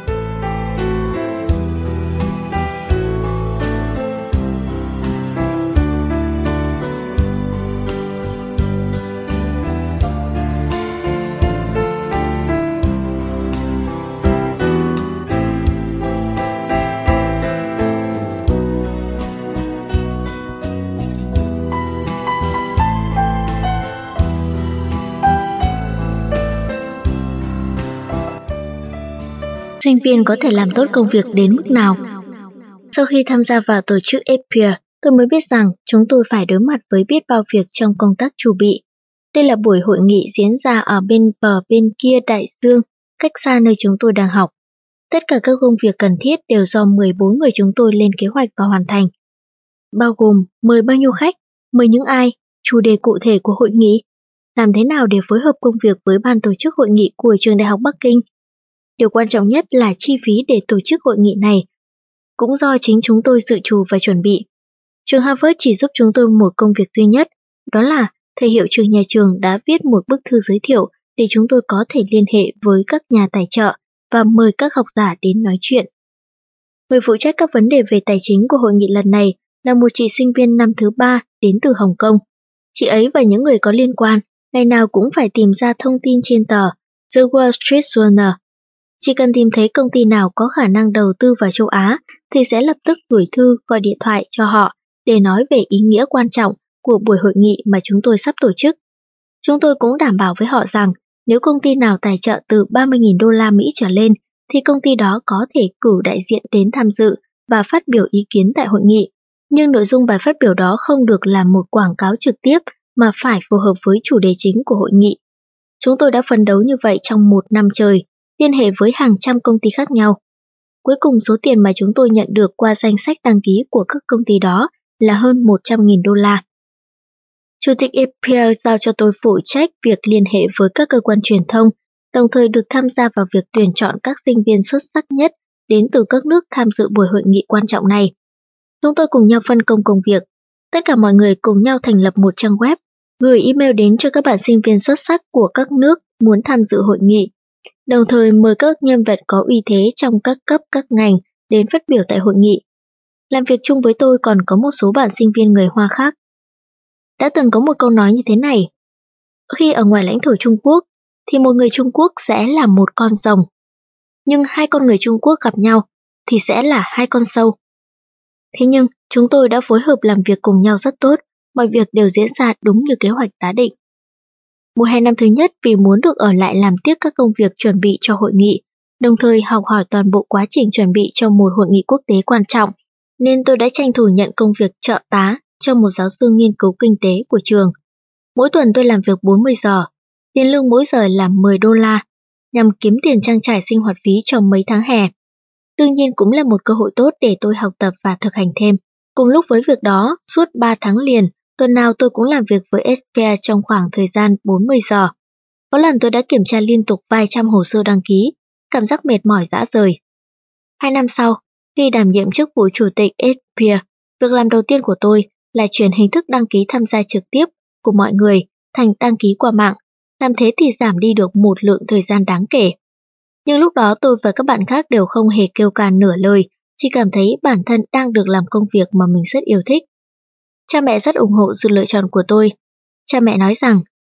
Sinh viên có thể làm tốt công việc đến mức nào? Sau khi tham gia vào tổ chức Pierre, tôi mới biết rằng chúng tôi phải đối mặt với biết bao việc trong công tác chuẩn bị. Đây là buổi hội nghị diễn ra ở bên bờ bên kia đại dương, cách xa nơi chúng tôi đang học. Tất cả các công việc cần thiết đều do mười bốn người chúng tôi lên kế hoạch và hoàn thành. Bao gồm mời bao nhiêu khách, mời những ai, chủ đề cụ thể của hội nghị, làm thế nào để phối hợp công việc với ban tổ chức hội nghị của trường Đại học Bắc Kinh. Điều quan trọng nhất là chi phí để tổ chức hội nghị này, cũng do chính chúng tôi dự trù và chuẩn bị. Trường Harvard chỉ giúp chúng tôi một công việc duy nhất, đó là thầy hiệu trưởng nhà trường đã viết một bức thư giới thiệu để chúng tôi có thể liên hệ với các nhà tài trợ và mời các học giả đến nói chuyện. Người phụ trách các vấn đề về tài chính của hội nghị lần này là một chị sinh viên năm thứ ba đến từ Hồng Kông. Chị ấy và những người có liên quan ngày nào cũng phải tìm ra thông tin trên tờ The Wall Street Journal. Chỉ cần tìm thấy công ty nào có khả năng đầu tư vào châu Á thì sẽ lập tức gửi thư gọi điện thoại cho họ để nói về ý nghĩa quan trọng của buổi hội nghị mà chúng tôi sắp tổ chức. Chúng tôi cũng đảm bảo với họ rằng nếu công ty nào tài trợ từ ba mươi nghìn đô la Mỹ trở lên thì công ty đó có thể cử đại diện đến tham dự và phát biểu ý kiến tại hội nghị. Nhưng nội dung bài phát biểu đó không được là một quảng cáo trực tiếp mà phải phù hợp với chủ đề chính của hội nghị. Chúng tôi đã phấn đấu như vậy trong một năm trời, liên hệ với hàng trăm công ty khác nhau. Cuối cùng số tiền mà chúng tôi nhận được qua danh sách đăng ký của các công ty đó là hơn một trăm nghìn đô la. Chủ tịch Pierre giao cho tôi phụ trách việc liên hệ với các cơ quan truyền thông, đồng thời được tham gia vào việc tuyển chọn các sinh viên xuất sắc nhất đến từ các nước tham dự buổi hội nghị quan trọng này. Chúng tôi cùng nhau phân công công việc. Tất cả mọi người cùng nhau thành lập một trang web, gửi email đến cho các bạn sinh viên xuất sắc của các nước muốn tham dự hội nghị, đồng thời mời các nhân vật có uy thế trong các cấp các ngành đến phát biểu tại hội nghị. Làm việc chung với tôi còn có một số bạn sinh viên người Hoa khác. Đã từng có một câu nói như thế này: khi ở ngoài lãnh thổ Trung Quốc thì một người Trung Quốc sẽ là một con rồng, nhưng hai con người Trung Quốc gặp nhau thì sẽ là hai con sâu. Thế nhưng chúng tôi đã phối hợp làm việc cùng nhau rất tốt, mọi việc đều diễn ra đúng như kế hoạch đã định. Mùa hè năm thứ nhất, vì muốn được ở lại làm tiếp các công việc chuẩn bị cho hội nghị, đồng thời học hỏi toàn bộ quá trình chuẩn bị cho một hội nghị quốc tế quan trọng, nên tôi đã tranh thủ nhận công việc trợ tá cho một giáo sư nghiên cứu kinh tế của trường. Mỗi tuần tôi làm việc bốn mươi giờ, tiền lương mỗi giờ là mười đô la, nhằm kiếm tiền trang trải sinh hoạt phí trong mấy tháng hè. Đương nhiên cũng là một cơ hội tốt để tôi học tập và thực hành thêm. Cùng lúc với việc đó, suốt ba tháng liền, tuần nào tôi cũng làm việc với Pierre trong khoảng thời gian bốn mươi giờ. Có lần tôi đã kiểm tra liên tục vài trăm hồ sơ đăng ký, cảm giác mệt mỏi rã rời. Hai năm sau, khi đảm nhiệm chức vụ chủ tịch Pierre, việc làm đầu tiên của tôi là chuyển hình thức đăng ký tham gia trực tiếp của mọi người thành đăng ký qua mạng. Làm thế thì giảm đi được một lượng thời gian đáng kể. Nhưng lúc đó tôi và các bạn khác đều không hề kêu càn nửa lời, chỉ cảm thấy bản thân đang được làm công việc mà mình rất yêu thích. Cha mẹ rất ủng hộ sự lựa chọn của tôi. Cha mẹ nói rằng,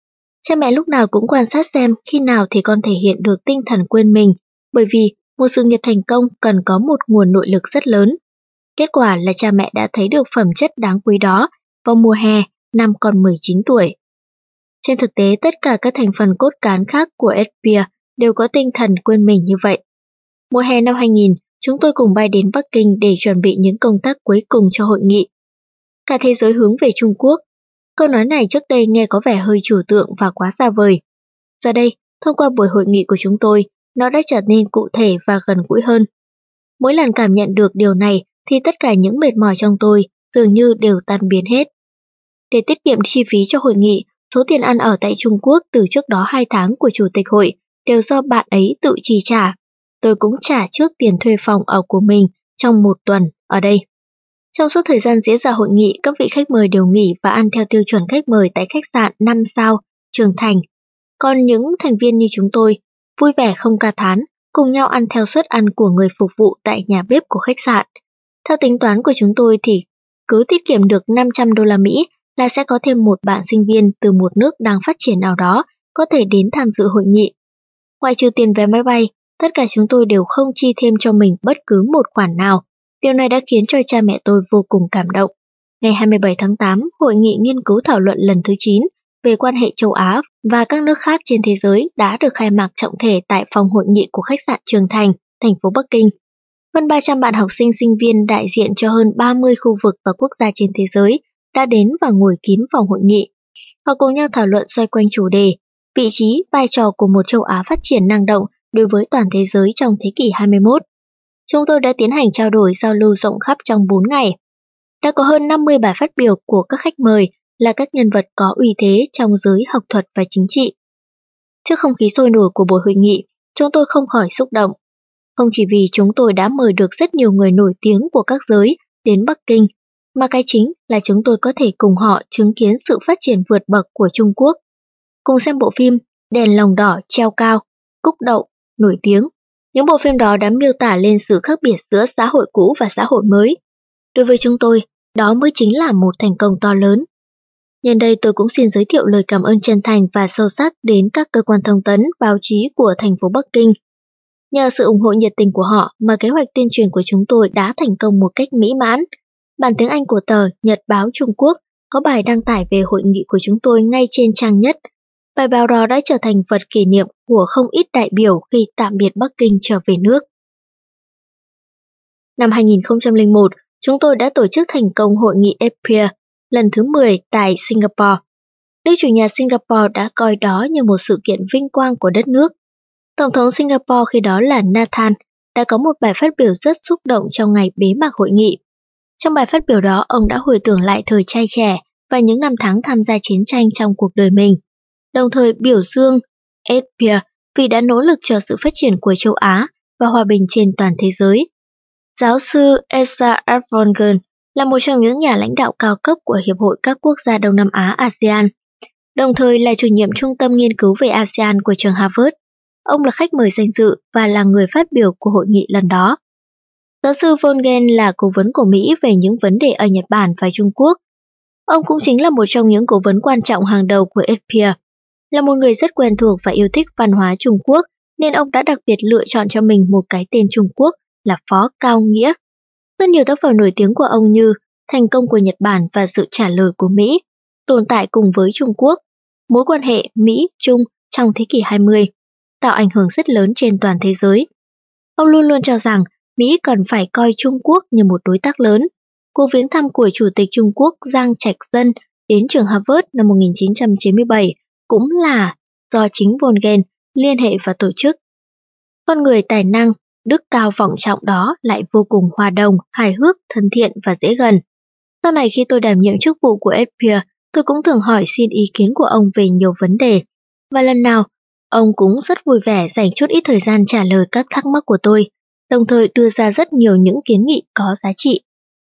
Cha mẹ lúc nào cũng quan sát xem khi nào thì con thể hiện được tinh thần quên mình, bởi vì một sự nghiệp thành công cần có một nguồn nội lực rất lớn. Kết quả là cha mẹ đã thấy được phẩm chất đáng quý đó vào mùa hè năm con mười chín tuổi. Trên thực tế, tất cả các thành phần cốt cán khác của Aspire đều có tinh thần quên mình như vậy. Mùa hè năm hai nghìn, chúng tôi cùng bay đến Bắc Kinh để chuẩn bị những công tác cuối cùng cho hội nghị. Cả thế giới hướng về Trung Quốc. Câu nói này trước đây nghe có vẻ hơi trừu tượng và quá xa vời. Giờ đây, thông qua buổi hội nghị của chúng tôi, nó đã trở nên cụ thể và gần gũi hơn. Mỗi lần cảm nhận được điều này thì tất cả những mệt mỏi trong tôi dường như đều tan biến hết. Để tiết kiệm chi phí cho hội nghị, số tiền ăn ở tại Trung Quốc từ trước đó hai tháng của chủ tịch hội đều do bạn ấy tự chi trả. Tôi cũng trả trước tiền thuê phòng ở của mình trong một tuần ở đây. Trong suốt thời gian diễn ra hội nghị, các vị khách mời đều nghỉ và ăn theo tiêu chuẩn khách mời tại khách sạn năm sao, Trường Thành. Còn những thành viên như chúng tôi, vui vẻ không ca thán, cùng nhau ăn theo suất ăn của người phục vụ tại nhà bếp của khách sạn. Theo tính toán của chúng tôi thì cứ tiết kiệm được năm trăm đô la Mỹ là sẽ có thêm một bạn sinh viên từ một nước đang phát triển nào đó có thể đến tham dự hội nghị. Ngoại trừ tiền vé máy bay, tất cả chúng tôi đều không chi thêm cho mình bất cứ một khoản nào. Điều này đã khiến cho cha mẹ tôi vô cùng cảm động. Ngày hai mươi bảy tháng tám, hội nghị nghiên cứu thảo luận lần thứ chín về quan hệ châu Á và các nước khác trên thế giới đã được khai mạc trọng thể tại phòng hội nghị của khách sạn Trường Thành, thành phố Bắc Kinh. Hơn ba trăm bạn học sinh sinh viên đại diện cho hơn ba mươi khu vực và quốc gia trên thế giới đã đến và ngồi kín phòng hội nghị. Họ cùng nhau thảo luận xoay quanh chủ đề vị trí, vai trò của một châu Á phát triển năng động đối với toàn thế giới trong thế kỷ hai mươi mốt. Chúng tôi đã tiến hành trao đổi giao lưu rộng khắp trong bốn ngày. Đã có hơn năm mươi bài phát biểu của các khách mời là các nhân vật có uy thế trong giới học thuật và chính trị. Trước không khí sôi nổi của buổi hội nghị, chúng tôi không khỏi xúc động. Không chỉ vì chúng tôi đã mời được rất nhiều người nổi tiếng của các giới đến Bắc Kinh, mà cái chính là chúng tôi có thể cùng họ chứng kiến sự phát triển vượt bậc của Trung Quốc. Cùng xem bộ phim Đèn lồng đỏ treo cao, Cúc đậu, nổi tiếng. Những bộ phim đó đã miêu tả lên sự khác biệt giữa xã hội cũ và xã hội mới. Đối với chúng tôi, đó mới chính là một thành công to lớn. Nhân đây tôi cũng xin giới thiệu lời cảm ơn chân thành và sâu sắc đến các cơ quan thông tấn, báo chí của thành phố Bắc Kinh. Nhờ sự ủng hộ nhiệt tình của họ mà kế hoạch tuyên truyền của chúng tôi đã thành công một cách mỹ mãn. Bản tiếng Anh của tờ Nhật báo Trung Quốc có bài đăng tải về hội nghị của chúng tôi ngay trên trang nhất. Bài báo đó đã trở thành vật kỷ niệm của không ít đại biểu khi tạm biệt Bắc Kinh trở về nước. Năm hai nghìn không trăm lẻ một, chúng tôi đã tổ chức thành công hội nghị Aspire lần thứ mười tại Singapore. Nước chủ nhà Singapore đã coi đó như một sự kiện vinh quang của đất nước. Tổng thống Singapore khi đó là Nathan đã có một bài phát biểu rất xúc động trong ngày bế mạc hội nghị. Trong bài phát biểu đó, ông đã hồi tưởng lại thời trai trẻ và những năm tháng tham gia chiến tranh trong cuộc đời mình, đồng thời biểu dương Aspire vì đã nỗ lực cho sự phát triển của châu Á và hòa bình trên toàn thế giới. Giáo sư Esa Advongen là một trong những nhà lãnh đạo cao cấp của Hiệp hội các quốc gia Đông Nam Á a sê an, đồng thời là chủ nhiệm trung tâm nghiên cứu về a sê an của trường Harvard. Ông là khách mời danh dự và là người phát biểu của hội nghị lần đó. Giáo sư Volgen là cố vấn của Mỹ về những vấn đề ở Nhật Bản và Trung Quốc. Ông cũng chính là một trong những cố vấn quan trọng hàng đầu của Aspire. Là một người rất quen thuộc và yêu thích văn hóa Trung Quốc, nên ông đã đặc biệt lựa chọn cho mình một cái tên Trung Quốc là Phó Cao Nghĩa. Rất nhiều tác phẩm nổi tiếng của ông như Thành công của Nhật Bản và Sự trả lời của Mỹ, tồn tại cùng với Trung Quốc, mối quan hệ Mỹ-Trung trong thế kỷ hai mươi, tạo ảnh hưởng rất lớn trên toàn thế giới. Ông luôn luôn cho rằng Mỹ cần phải coi Trung Quốc như một đối tác lớn. Cuộc viếng thăm của Chủ tịch Trung Quốc Giang Trạch Dân đến trường Harvard năm một nghìn chín trăm chín mươi bảy cũng là do chính Volgen liên hệ và tổ chức. Con người tài năng, đức cao vọng trọng đó lại vô cùng hòa đồng, hài hước, thân thiện và dễ gần. Sau này khi tôi đảm nhiệm chức vụ của Aspire, tôi cũng thường hỏi xin ý kiến của ông về nhiều vấn đề. Và lần nào, ông cũng rất vui vẻ dành chút ít thời gian trả lời các thắc mắc của tôi, đồng thời đưa ra rất nhiều những kiến nghị có giá trị.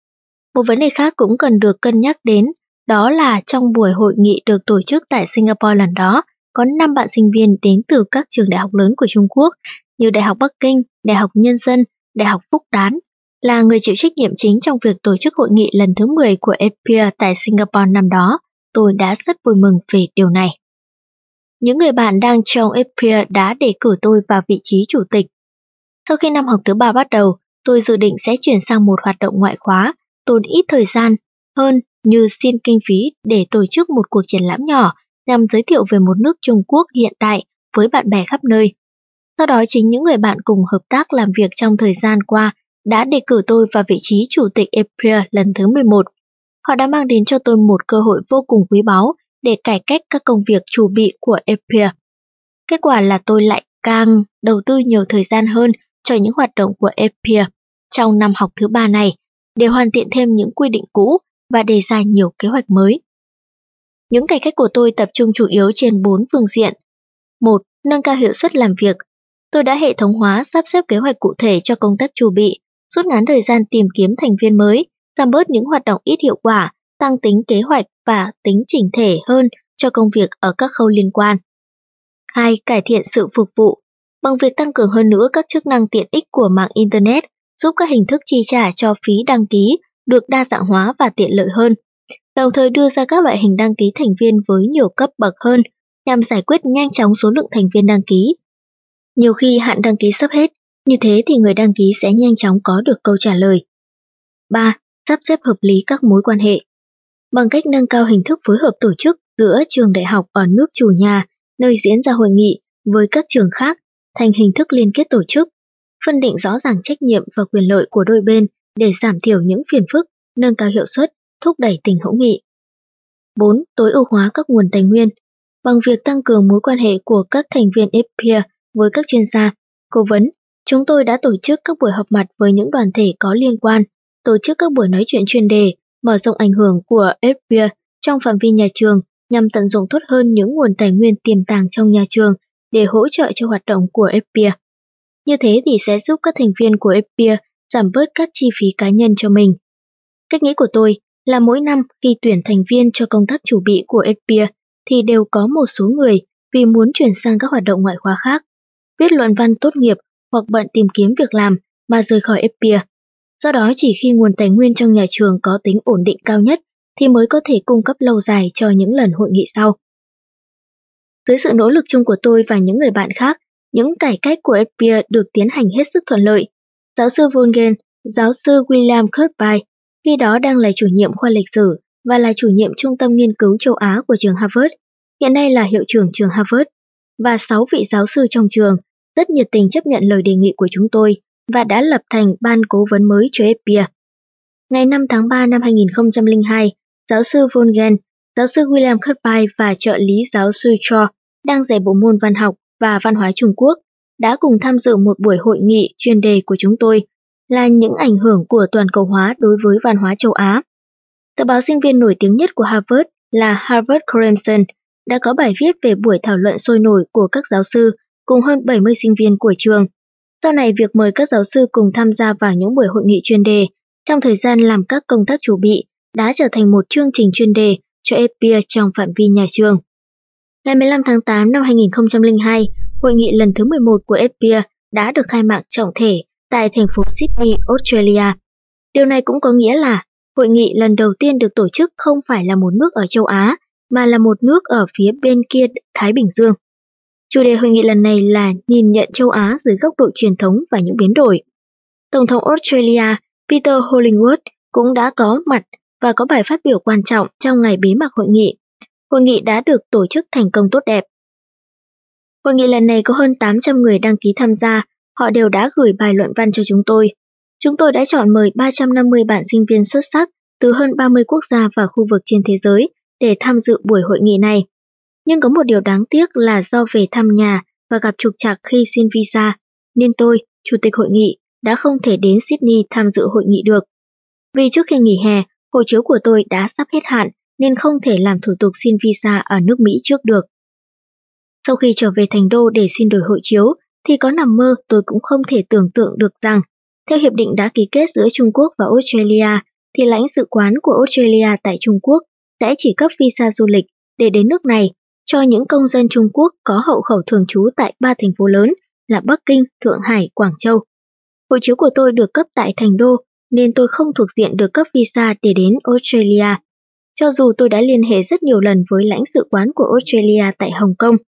Một vấn đề khác cũng cần được cân nhắc đến, đó là trong buổi hội nghị được tổ chức tại Singapore lần đó, có năm bạn sinh viên đến từ các trường đại học lớn của Trung Quốc như Đại học Bắc Kinh, Đại học Nhân dân, Đại học Phúc Đán, là người chịu trách nhiệm chính trong việc tổ chức hội nghị lần thứ mười của Aspire tại Singapore năm đó. Tôi đã rất vui mừng về điều này. những người bạn đang trong April đã đề cử tôi vào vị trí chủ tịch. Sau khi năm học thứ ba bắt đầu, tôi dự định sẽ chuyển sang một hoạt động ngoại khóa, tốn ít thời gian hơn như xin kinh phí để tổ chức một cuộc triển lãm nhỏ nhằm giới thiệu về một nước Trung Quốc hiện tại với bạn bè khắp nơi. Sau đó chính những người bạn cùng hợp tác làm việc trong thời gian qua đã đề cử tôi vào vị trí chủ tịch April lần thứ mười một. Họ đã mang đến cho tôi một cơ hội vô cùng quý báu để cải cách các công việc chủ bị của April. Kết quả là tôi lại càng đầu tư nhiều thời gian hơn cho những hoạt động của April trong năm học thứ ba này để hoàn thiện thêm những quy định cũ và đề ra nhiều kế hoạch mới. Những cải cách của tôi tập trung chủ yếu trên bốn phương diện. một. Nâng cao hiệu suất làm việc. Tôi đã hệ thống hóa sắp xếp kế hoạch cụ thể cho công tác chuẩn bị, rút ngắn thời gian tìm kiếm thành viên mới, giảm bớt những hoạt động ít hiệu quả, tăng tính kế hoạch và tính chỉnh thể hơn cho công việc ở các khâu liên quan. hai. Cải thiện sự phục vụ. Bằng việc tăng cường hơn nữa các chức năng tiện ích của mạng Internet, giúp các hình thức chi trả cho phí đăng ký được đa dạng hóa và tiện lợi hơn, đồng thời đưa ra các loại hình đăng ký thành viên với nhiều cấp bậc hơn nhằm giải quyết nhanh chóng số lượng thành viên đăng ký. Nhiều khi hạn đăng ký sắp hết, như thế thì người đăng ký sẽ nhanh chóng có được câu trả lời. ba. Sắp xếp hợp lý các mối quan hệ. Bằng cách nâng cao hình thức phối hợp tổ chức giữa trường đại học ở nước chủ nhà, nơi diễn ra hội nghị, với các trường khác, thành hình thức liên kết tổ chức, phân định rõ ràng trách nhiệm và quyền lợi của đôi bên để giảm thiểu những phiền phức, nâng cao hiệu suất, thúc đẩy tình hữu nghị. bốn. Tối ưu hóa các nguồn tài nguyên. Bằng việc tăng cường mối quan hệ của các thành viên April với các chuyên gia, cố vấn, chúng tôi đã tổ chức các buổi họp mặt với những đoàn thể có liên quan, tổ chức các buổi nói chuyện chuyên đề, mở rộng ảnh hưởng của April trong phạm vi nhà trường nhằm tận dụng tốt hơn những nguồn tài nguyên tiềm tàng trong nhà trường để hỗ trợ cho hoạt động của April. Như thế thì sẽ giúp các thành viên của April giảm bớt các chi phí cá nhân cho mình. Cách nghĩ của tôi là mỗi năm khi tuyển thành viên cho công tác chủ bị của April thì đều có một số người vì muốn chuyển sang các hoạt động ngoại khóa khác, viết luận văn tốt nghiệp hoặc bận tìm kiếm việc làm mà rời khỏi April. Do đó chỉ khi nguồn tài nguyên trong nhà trường có tính ổn định cao nhất thì mới có thể cung cấp lâu dài cho những lần hội nghị sau. Dưới sự nỗ lực chung của tôi và những người bạn khác, những cải cách của April được tiến hành hết sức thuận lợi. Giáo sư Volgen, giáo sư William Kirkby, khi đó đang là chủ nhiệm khoa lịch sử và là chủ nhiệm trung tâm nghiên cứu châu Á của trường Harvard, hiện nay là hiệu trưởng trường Harvard, và sáu vị giáo sư trong trường rất nhiệt tình chấp nhận lời đề nghị của chúng tôi và đã lập thành ban cố vấn mới cho April. Ngày năm tháng ba năm hai nghìn không trăm lẻ hai, giáo sư Volgen, giáo sư William Kirkby và trợ lý giáo sư Cho đang dạy bộ môn văn học và văn hóa Trung Quốc đã cùng tham dự một buổi hội nghị chuyên đề của chúng tôi là những ảnh hưởng của toàn cầu hóa đối với văn hóa châu Á. Tờ báo sinh viên nổi tiếng nhất của Harvard là Harvard Crimson đã có bài viết về buổi thảo luận sôi nổi của các giáo sư cùng hơn bảy mươi sinh viên của trường. Sau này việc mời các giáo sư cùng tham gia vào những buổi hội nghị chuyên đề trong thời gian làm các công tác chuẩn bị đã trở thành một chương trình chuyên đề cho April trong phạm vi nhà trường. Ngày mười lăm tháng tám năm hai nghìn không trăm lẻ hai, hội nghị lần thứ mười một của April đã được khai mạc trọng thể tại thành phố Sydney, Australia. Điều này cũng có nghĩa là hội nghị lần đầu tiên được tổ chức không phải là một nước ở châu Á, mà là một nước ở phía bên kia Thái Bình Dương. Chủ đề hội nghị lần này là nhìn nhận châu Á dưới góc độ truyền thống và những biến đổi. Tổng thống Australia Peter Hollingworth cũng đã có mặt và có bài phát biểu quan trọng trong ngày bế mạc hội nghị. Hội nghị đã được tổ chức thành công tốt đẹp. Hội nghị lần này có hơn tám trăm người đăng ký tham gia, họ đều đã gửi bài luận văn cho chúng tôi. Chúng tôi đã chọn mời ba trăm năm mươi bạn sinh viên xuất sắc từ hơn ba mươi quốc gia và khu vực trên thế giới để tham dự buổi hội nghị này. Nhưng có một điều đáng tiếc là do về thăm nhà và gặp trục trặc khi xin visa, nên tôi, chủ tịch hội nghị, đã không thể đến Sydney tham dự hội nghị được. Vì trước khi nghỉ hè, hộ chiếu của tôi đã sắp hết hạn nên không thể làm thủ tục xin visa ở nước Mỹ trước được. Sau khi trở về thành đô để xin đổi hộ chiếu, thì có nằm mơ tôi cũng không thể tưởng tượng được rằng, theo hiệp định đã ký kết giữa Trung Quốc và Australia, thì lãnh sự quán của Australia tại Trung Quốc sẽ chỉ cấp visa du lịch để đến nước này cho những công dân Trung Quốc có hậu khẩu thường trú tại ba thành phố lớn là Bắc Kinh, Thượng Hải, Quảng Châu. Hộ chiếu của tôi được cấp tại thành đô nên tôi không thuộc diện được cấp visa để đến Australia. Cho dù tôi đã liên hệ rất nhiều lần với lãnh sự quán của Australia tại Hồng Kông,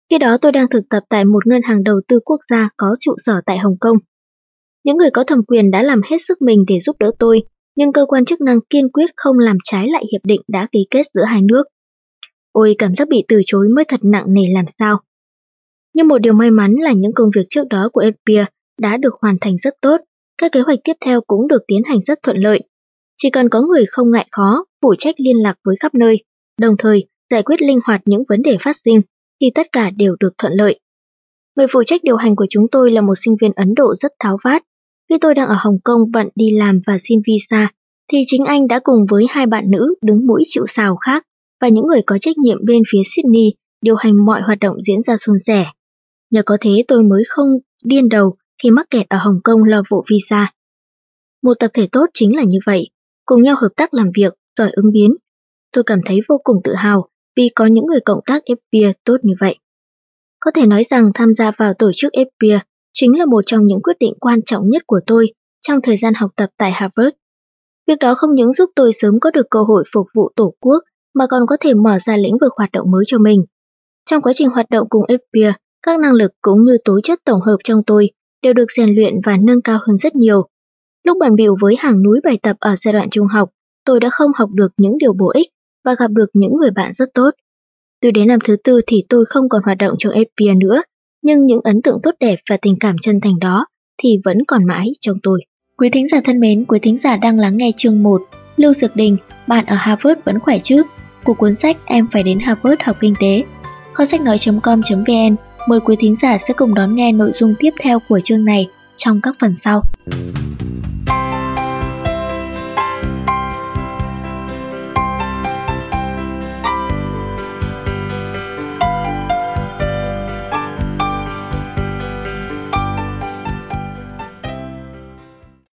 Khi đó tôi đang thực tập tại một ngân hàng đầu tư quốc gia có trụ sở tại Hồng Kông. Những người có thẩm quyền đã làm hết sức mình để giúp đỡ tôi, nhưng cơ quan chức năng kiên quyết không làm trái lại hiệp định đã ký kết giữa hai nước. Ôi, cảm giác bị từ chối mới thật nặng nề làm sao. Nhưng một điều may mắn là những công việc trước đó của Appier đã được hoàn thành rất tốt, các kế hoạch tiếp theo cũng được tiến hành rất thuận lợi. Chỉ cần có người không ngại khó, phụ trách liên lạc với khắp nơi, đồng thời giải quyết linh hoạt những vấn đề phát sinh, thì tất cả đều được thuận lợi. Người phụ trách điều hành của chúng tôi là một sinh viên Ấn Độ rất tháo vát. Khi tôi đang ở Hồng Kông bận đi làm và xin visa, thì chính anh đã cùng với hai bạn nữ đứng mũi chịu sào khác và những người có trách nhiệm bên phía Sydney điều hành mọi hoạt động diễn ra suôn sẻ. Nhờ có thế tôi mới không điên đầu khi mắc kẹt ở Hồng Kông lo vụ visa. Một tập thể tốt chính là như vậy, cùng nhau hợp tác làm việc, giỏi ứng biến. Tôi cảm thấy vô cùng tự hào vì có những người cộng tác Appier tốt như vậy. Có thể nói rằng tham gia vào tổ chức Appier chính là một trong những quyết định quan trọng nhất của tôi trong thời gian học tập tại Harvard. Việc đó không những giúp tôi sớm có được cơ hội phục vụ Tổ quốc mà còn có thể mở ra lĩnh vực hoạt động mới cho mình. Trong quá trình hoạt động cùng Appier, các năng lực cũng như tố chất tổng hợp trong tôi đều được rèn luyện và nâng cao hơn rất nhiều. Lúc bận bịu với hàng núi bài tập ở giai đoạn trung học, tôi đã không học được những điều bổ ích và gặp được những người bạn rất tốt. Từ đến năm thứ tư thì tôi không còn hoạt động cho Appier nữa, nhưng những ấn tượng tốt đẹp và tình cảm chân thành đó thì vẫn còn mãi trong tôi. Quý thính giả thân mến, quý thính giả đang lắng nghe chương một, Lưu Dược Đình, bạn ở Harvard vẫn khỏe chứ? Của cuốn sách Em phải đến Harvard học kinh tế. Kho sách nói chấm com chấm vn mời quý thính giả sẽ cùng đón nghe nội dung tiếp theo của chương này trong các phần sau.